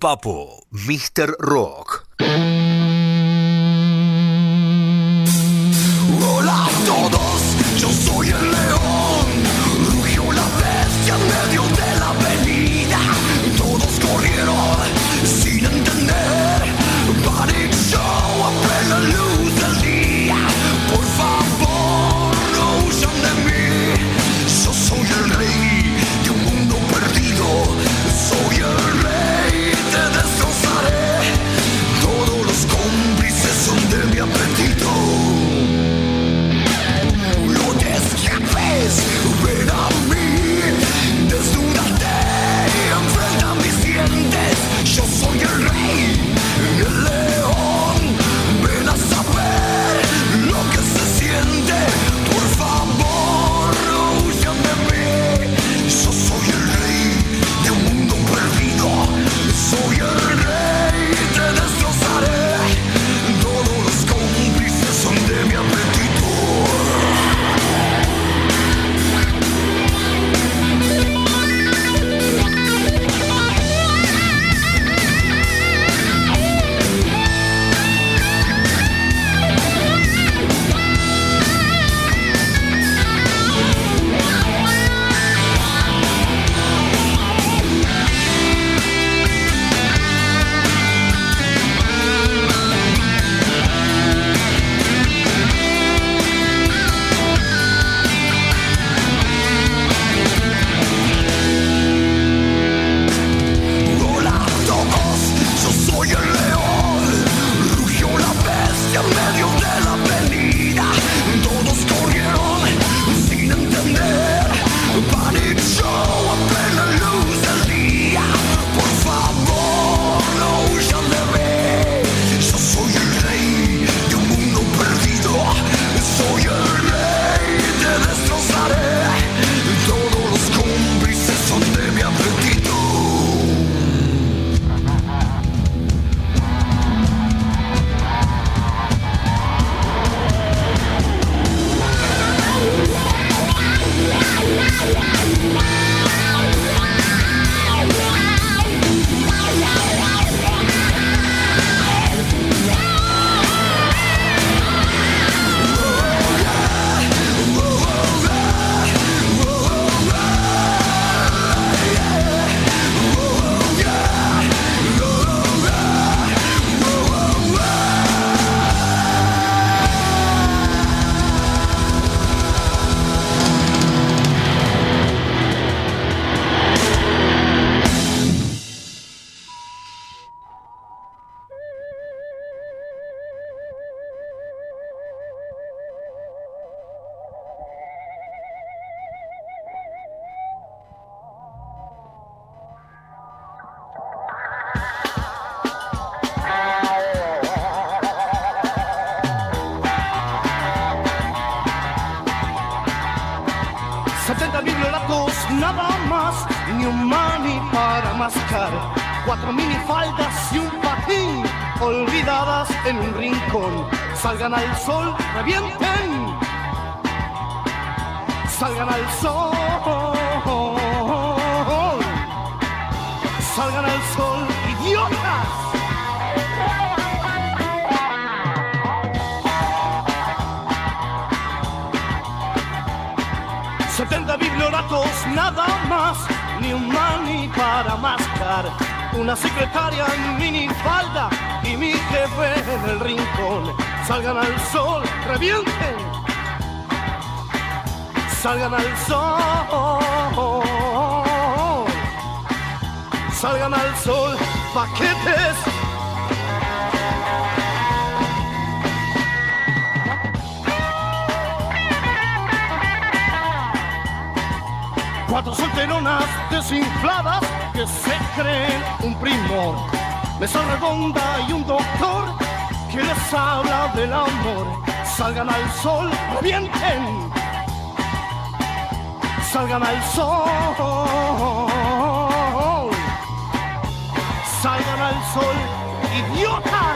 Papo, Mr. Rock. Hola a todos, yo soy el león. Rugió la bestia en medio de la avenida. Todos corrieron sin entender. Panic show a plena luz del día. Por favor, no huyan de mí. Yo soy el rey de un mundo perdido. Soy el rey, te destrozaré. Todos los cómplices son de mi apetito. No te escapes, ven a mí. Desnúdate, enfrenta mis dientes. Yo soy el rey, el león. Ven a saber lo que se siente. Por favor, no huyan de mí. Yo soy el rey de un mundo perdido. Soy el rey, te destrozaré. Todos los cómplices son de mi apetito. Hola a todos, yo soy el león. Rugió la bestia en medio de la avenida. Todos corrieron sin entender. Panic show a plena luz del día. Por favor, no huyan de mí. Yo soy el rey de un mundo perdido. Soy el rey, te destrozaré. Todos los cómplices son de mi apetito. Nada más, ni un mani para mascar. 4 minifaldas y un patín olvidadas en un rincón. Salgan al sol, revienten. Salgan al sol. Salgan al sol, idiotas. 70 biblioratos, nada más, ni un mani para mascar. Una secretaria en minifalda y mi jefe en el rincón. Salgan al sol, revienten. Salgan al sol. Salgan al sol, paquetes. Cuatro solteronas desinfladas que se creen un primor. Mesa redonda y un doctor que les habla del amor. Salgan al sol, revienten. Salgan al sol. Salgan al sol, idiotas.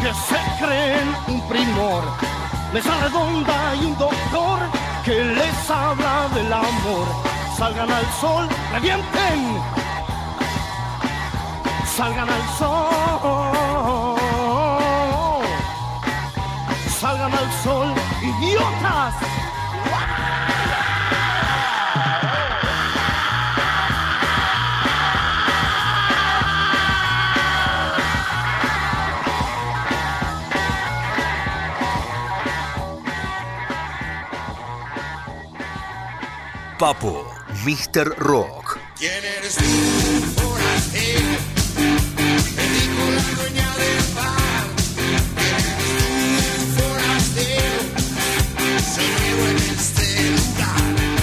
que se creen un primor, mesa redonda y un doctor que les habla del amor. Salgan al sol, revienten, salgan al sol, salgan al sol, idiotas. Papo, Mr. Rock. ¿Quién eres tú, forastero? Me dijo la dueña del bar. ¿Quién eres tú, forastero? Soy nuevo en este lugar.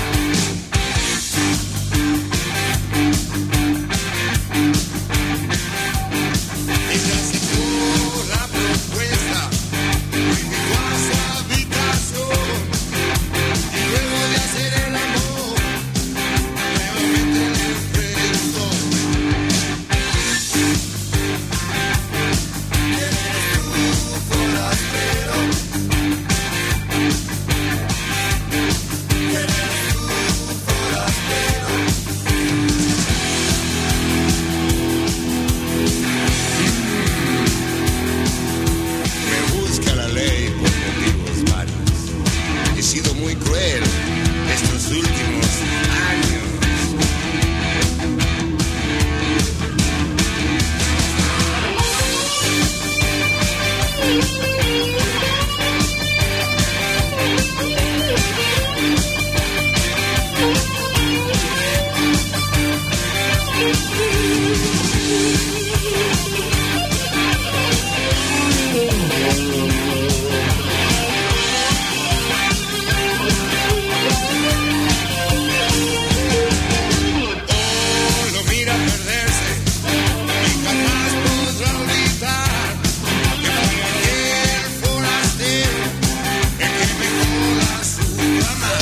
Ella aceptó la propuesta y me llevó a su habitación. Y luego de hacer el amor, nuevamente le preguntó: ¿quién eres tú, forastero? ¿Quién eres tú, forastero? Me busca la ley por motivos varios. He sido muy cruel estos últimos años. Lo mira perderse y jamás podrá olvidar que fue aquel forastero el que me joda su cama.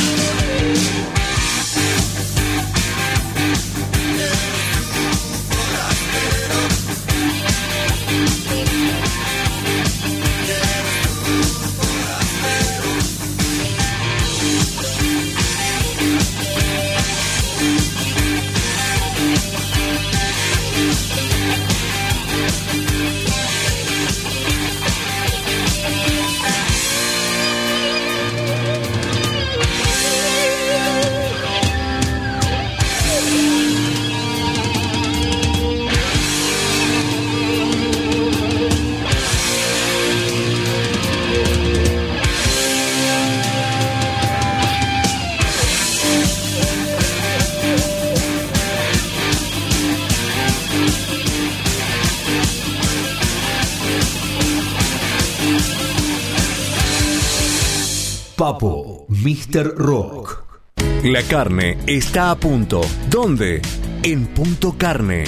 Papo, Mr. Rock. La carne está a punto. ¿Dónde? En Punto Carne.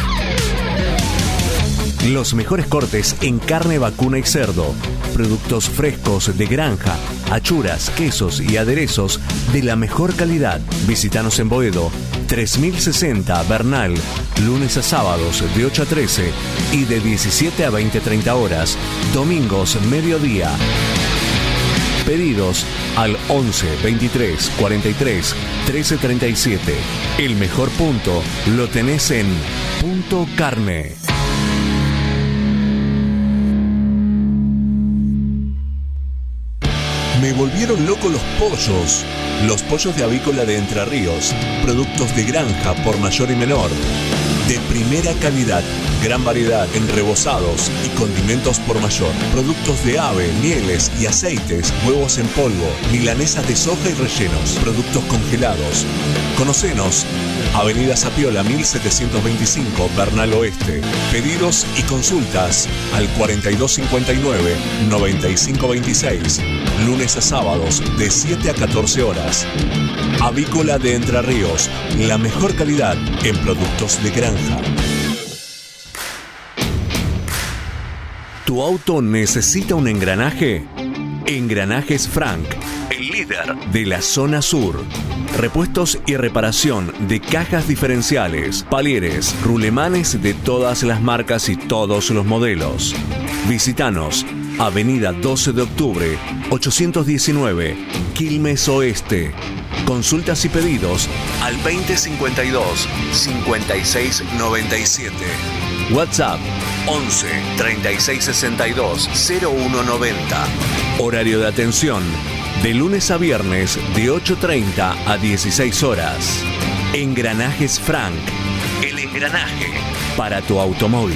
Los mejores cortes en carne vacuna y cerdo. Productos frescos de granja, achuras, quesos y aderezos de la mejor calidad. Visítanos en Boedo, 3060 Bernal, lunes a sábados de 8 a 13 y de 17 a 20:30 horas, domingos mediodía. Pedidos al 11 23 43 13 37. El mejor punto lo tenés en Punto Carne. Me volvieron locos los pollos. Los pollos de Avícola de Entre Ríos. Productos de granja por mayor y menor. De primera calidad. Gran variedad en rebozados y condimentos por mayor. Productos de ave, mieles y aceites. Huevos en polvo. Milanesas de soja y rellenos. Productos congelados. Conocenos. Avenida Zapiola 1725, Bernal Oeste. Pedidos y consultas al 4259-9526. Lunes a sábados de 7 a 14 horas. Avícola de Entre Ríos. La mejor calidad en productos de granja. ¿Tu auto necesita un engranaje? Engranajes Frank, el líder líder de la zona sur. Repuestos y reparación de cajas diferenciales, palieres, rulemanes de todas las marcas y todos los modelos. Visítanos, Avenida 12 de Octubre, 819, Quilmes Oeste. Consultas y pedidos al 2052-5697. WhatsApp 11 36 62 0190. Horario de atención de lunes a viernes de 8:30 a 16 horas. Engranajes Frank, el engranaje para tu automóvil.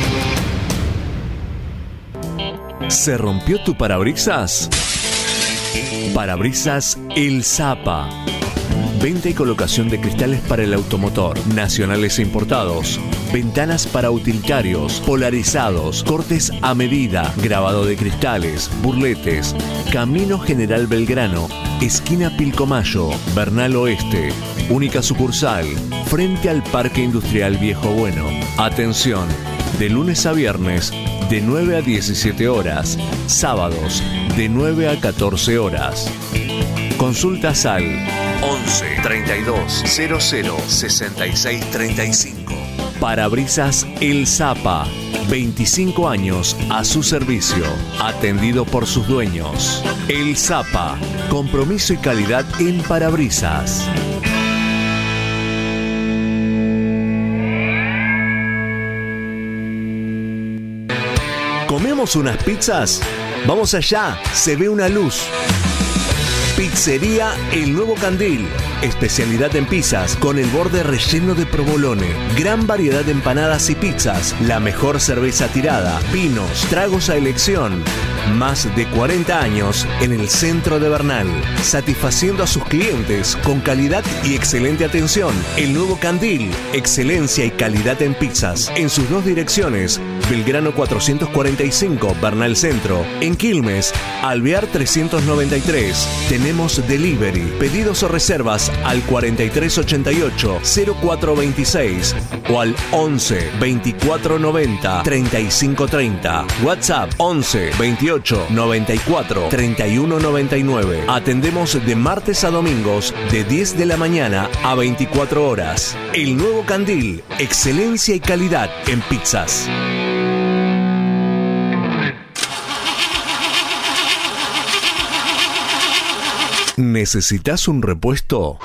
¿Se rompió tu parabrisas? Parabrisas El Zapa. Venta y colocación de cristales para el automotor, nacionales e importados. Ventanas para utilitarios, polarizados, cortes a medida, grabado de cristales, burletes. Camino General Belgrano, esquina Pilcomayo, Bernal Oeste. Única sucursal, frente al Parque Industrial Viejo Bueno. Atención, de lunes a viernes, de 9 a 17 horas. Sábados, de 9 a 14 horas. Consultas al 11 32 00 66 35. Parabrisas El Zapa. 25 años a su servicio. Atendido por sus dueños. El Zapa. Compromiso y calidad en parabrisas. ¿Comemos unas pizzas? Vamos allá, se ve una luz. Pizzería El Nuevo Candil. Especialidad en pizzas con el borde relleno de provolone. Gran variedad de empanadas y pizzas. La mejor cerveza tirada. Vinos, tragos a elección. Más de 40 años en el centro de Bernal. Satisfaciendo a sus clientes con calidad y excelente atención. El Nuevo Candil. Excelencia y calidad en pizzas. En sus dos direcciones. Belgrano 445, Bernal Centro. En Quilmes, Alvear 393. Tenemos delivery. Pedidos o reservas al 4388 0426 o al 11 24 90 35 30. WhatsApp 11 28 94 31 99. Atendemos de martes a domingos de 10 de la mañana a 24 horas. El Nuevo Candil, excelencia y calidad en pizzas. ¿Necesitas un repuesto?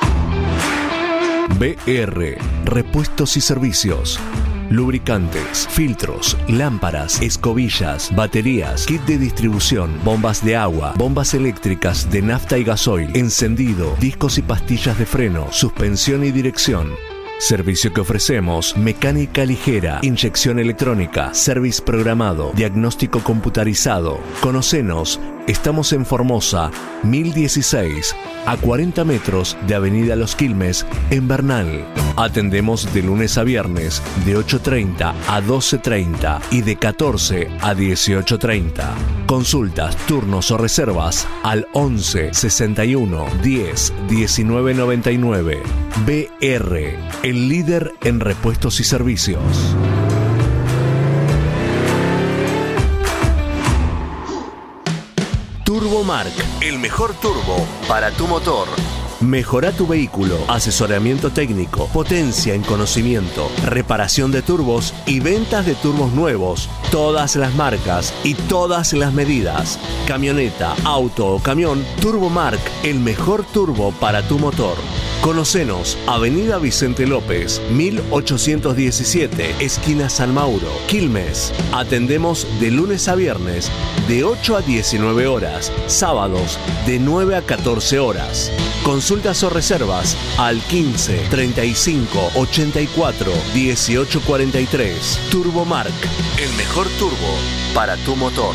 BR, repuestos y servicios. Lubricantes, filtros, lámparas, escobillas, baterías, kit de distribución, bombas de agua, bombas eléctricas de nafta y gasoil, encendido, discos y pastillas de freno, suspensión y dirección. Servicio que ofrecemos: mecánica ligera, inyección electrónica, service programado, diagnóstico computarizado. Conocenos, estamos en Formosa, 1016, a 40 metros de Avenida Los Quilmes, en Bernal. Atendemos de lunes a viernes, de 8:30 a 12:30 y de 14 a 18:30. Consultas, turnos o reservas al 11 61 10 19 99. BR, el líder en repuestos y servicios. Turbomark, el mejor turbo para tu motor. Mejora tu vehículo, asesoramiento técnico, potencia en conocimiento, reparación de turbos y ventas de turbos nuevos, todas las marcas y todas las medidas. Camioneta, auto o camión, Turbomark, el mejor turbo para tu motor. Conocenos, Avenida Vicente López, 1817, esquina San Mauro, Quilmes. Atendemos de lunes a viernes, de 8 a 19 horas, sábados de 9 a 14 horas. Consultas o reservas al 15 35 84 18 43. Turbomark, el mejor turbo para tu motor.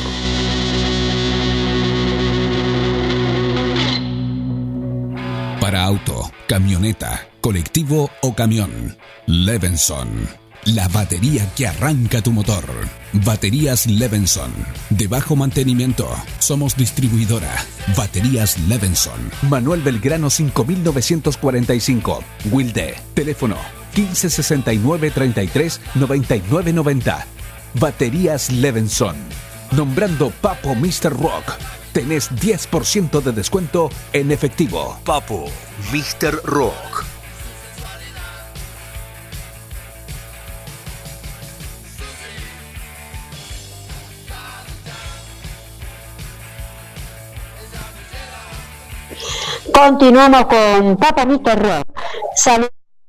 Para auto, camioneta, colectivo o camión, Levenson. La batería que arranca tu motor. Baterías Levenson. De bajo mantenimiento. Somos distribuidora. Baterías Levenson. Manuel Belgrano 5945. Wilde. Teléfono 1569 33 99 90. Baterías Levenson. Nombrando Papo Mr. Rock. tenés 10% de descuento en efectivo. Papo, Mr. Rock. Continuamos con Papo Mr. Rock. Salud.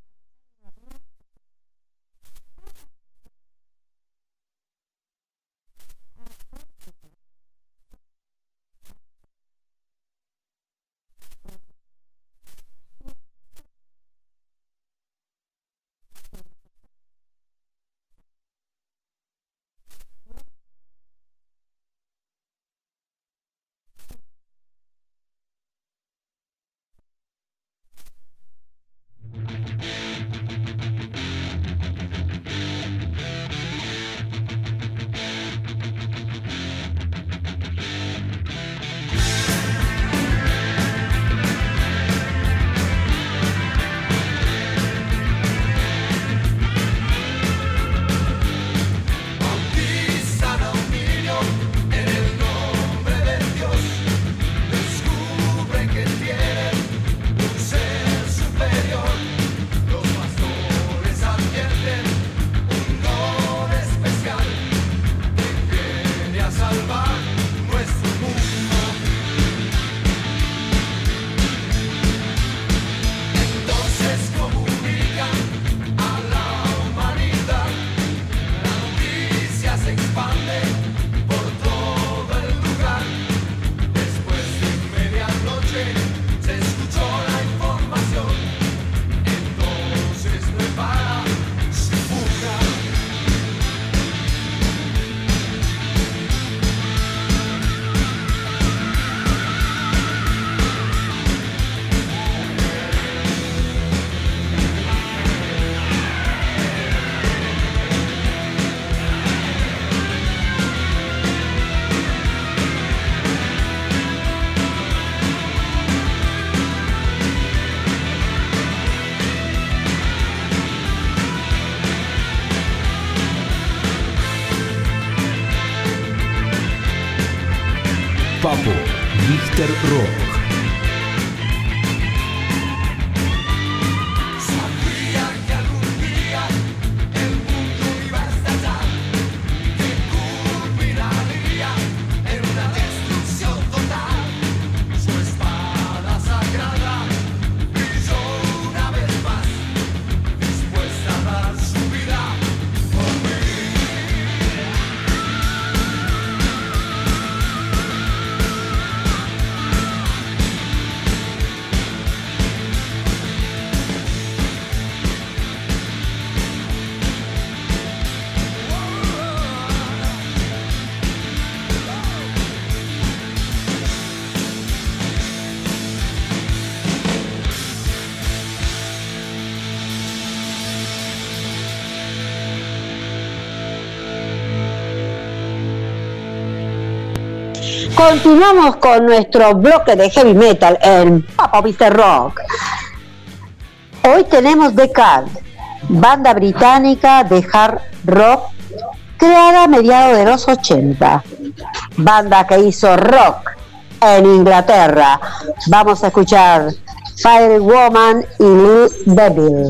Papo, Mr. Rock. Sabía que algún día el mundo iba a estallar, que culminaría en una destrucción total. Su espada sagrada brilló una vez más, dispuesta a dar su vida por mí. Continuamos con nuestro bloque de heavy metal en Papo Mr. Rock. Hoy tenemos The Cult, banda británica de hard rock creada a mediados de los 80. Banda que hizo rock en Inglaterra. Vamos a escuchar Firewoman y Little Devil.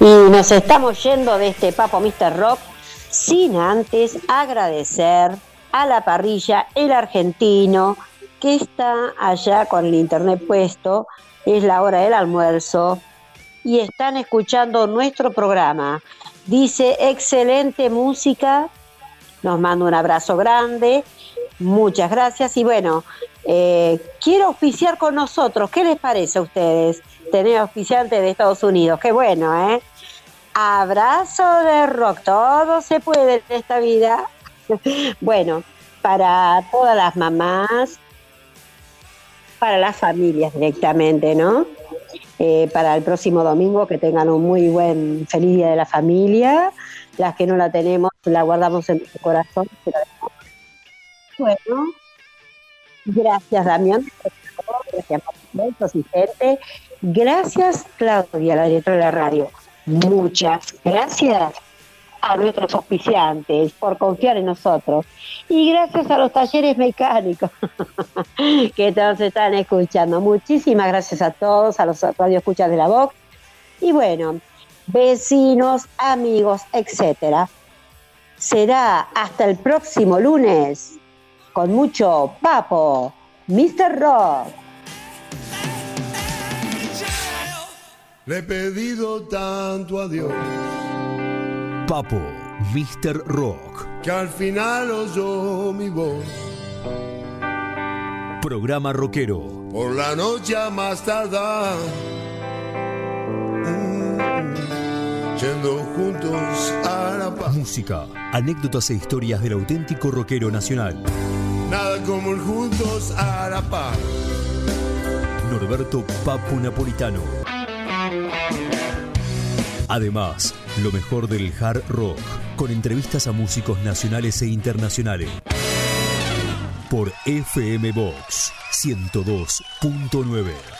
Y nos estamos yendo de este Papo Mr. Rock sin antes agradecer a la parrilla El Argentino, que está allá con el internet puesto, es la hora del almuerzo, y están escuchando nuestro programa. Dice, excelente música, nos manda un abrazo grande, muchas gracias, y bueno, quiero auspiciar con nosotros, ¿qué les parece a ustedes? Tener auspiciantes de Estados Unidos, qué bueno, ¿eh? Abrazo de rock, todo se puede en esta vida. Bueno, para todas las mamás, para las familias directamente, ¿no? Para el próximo domingo que tengan un muy feliz día de la familia. Las que no la tenemos, la guardamos en nuestro corazón. Bueno, gracias Damián, gracias Martín, su asistente, gracias Claudia, la directora de la radio. Muchas gracias a nuestros auspiciantes por confiar en nosotros. Y gracias a los talleres mecánicos que todos están escuchando. Muchísimas gracias a todos, a los radioescuchas de la Vox. Y bueno, vecinos, amigos, etcétera. Será hasta el próximo lunes con mucho Papo Mr. Rock. Le he pedido tanto a Dios, Papo Mr. Rock, que al final oyó mi voz. Programa rockero. Por la noche a más tardar, yendo juntos a la paz. Música, anécdotas e historias del auténtico rockero nacional. Nada como el juntos a la paz. Norberto Papu Napolitano. Además, lo mejor del hard rock, con entrevistas a músicos nacionales e internacionales. Por FM Vox 102.9.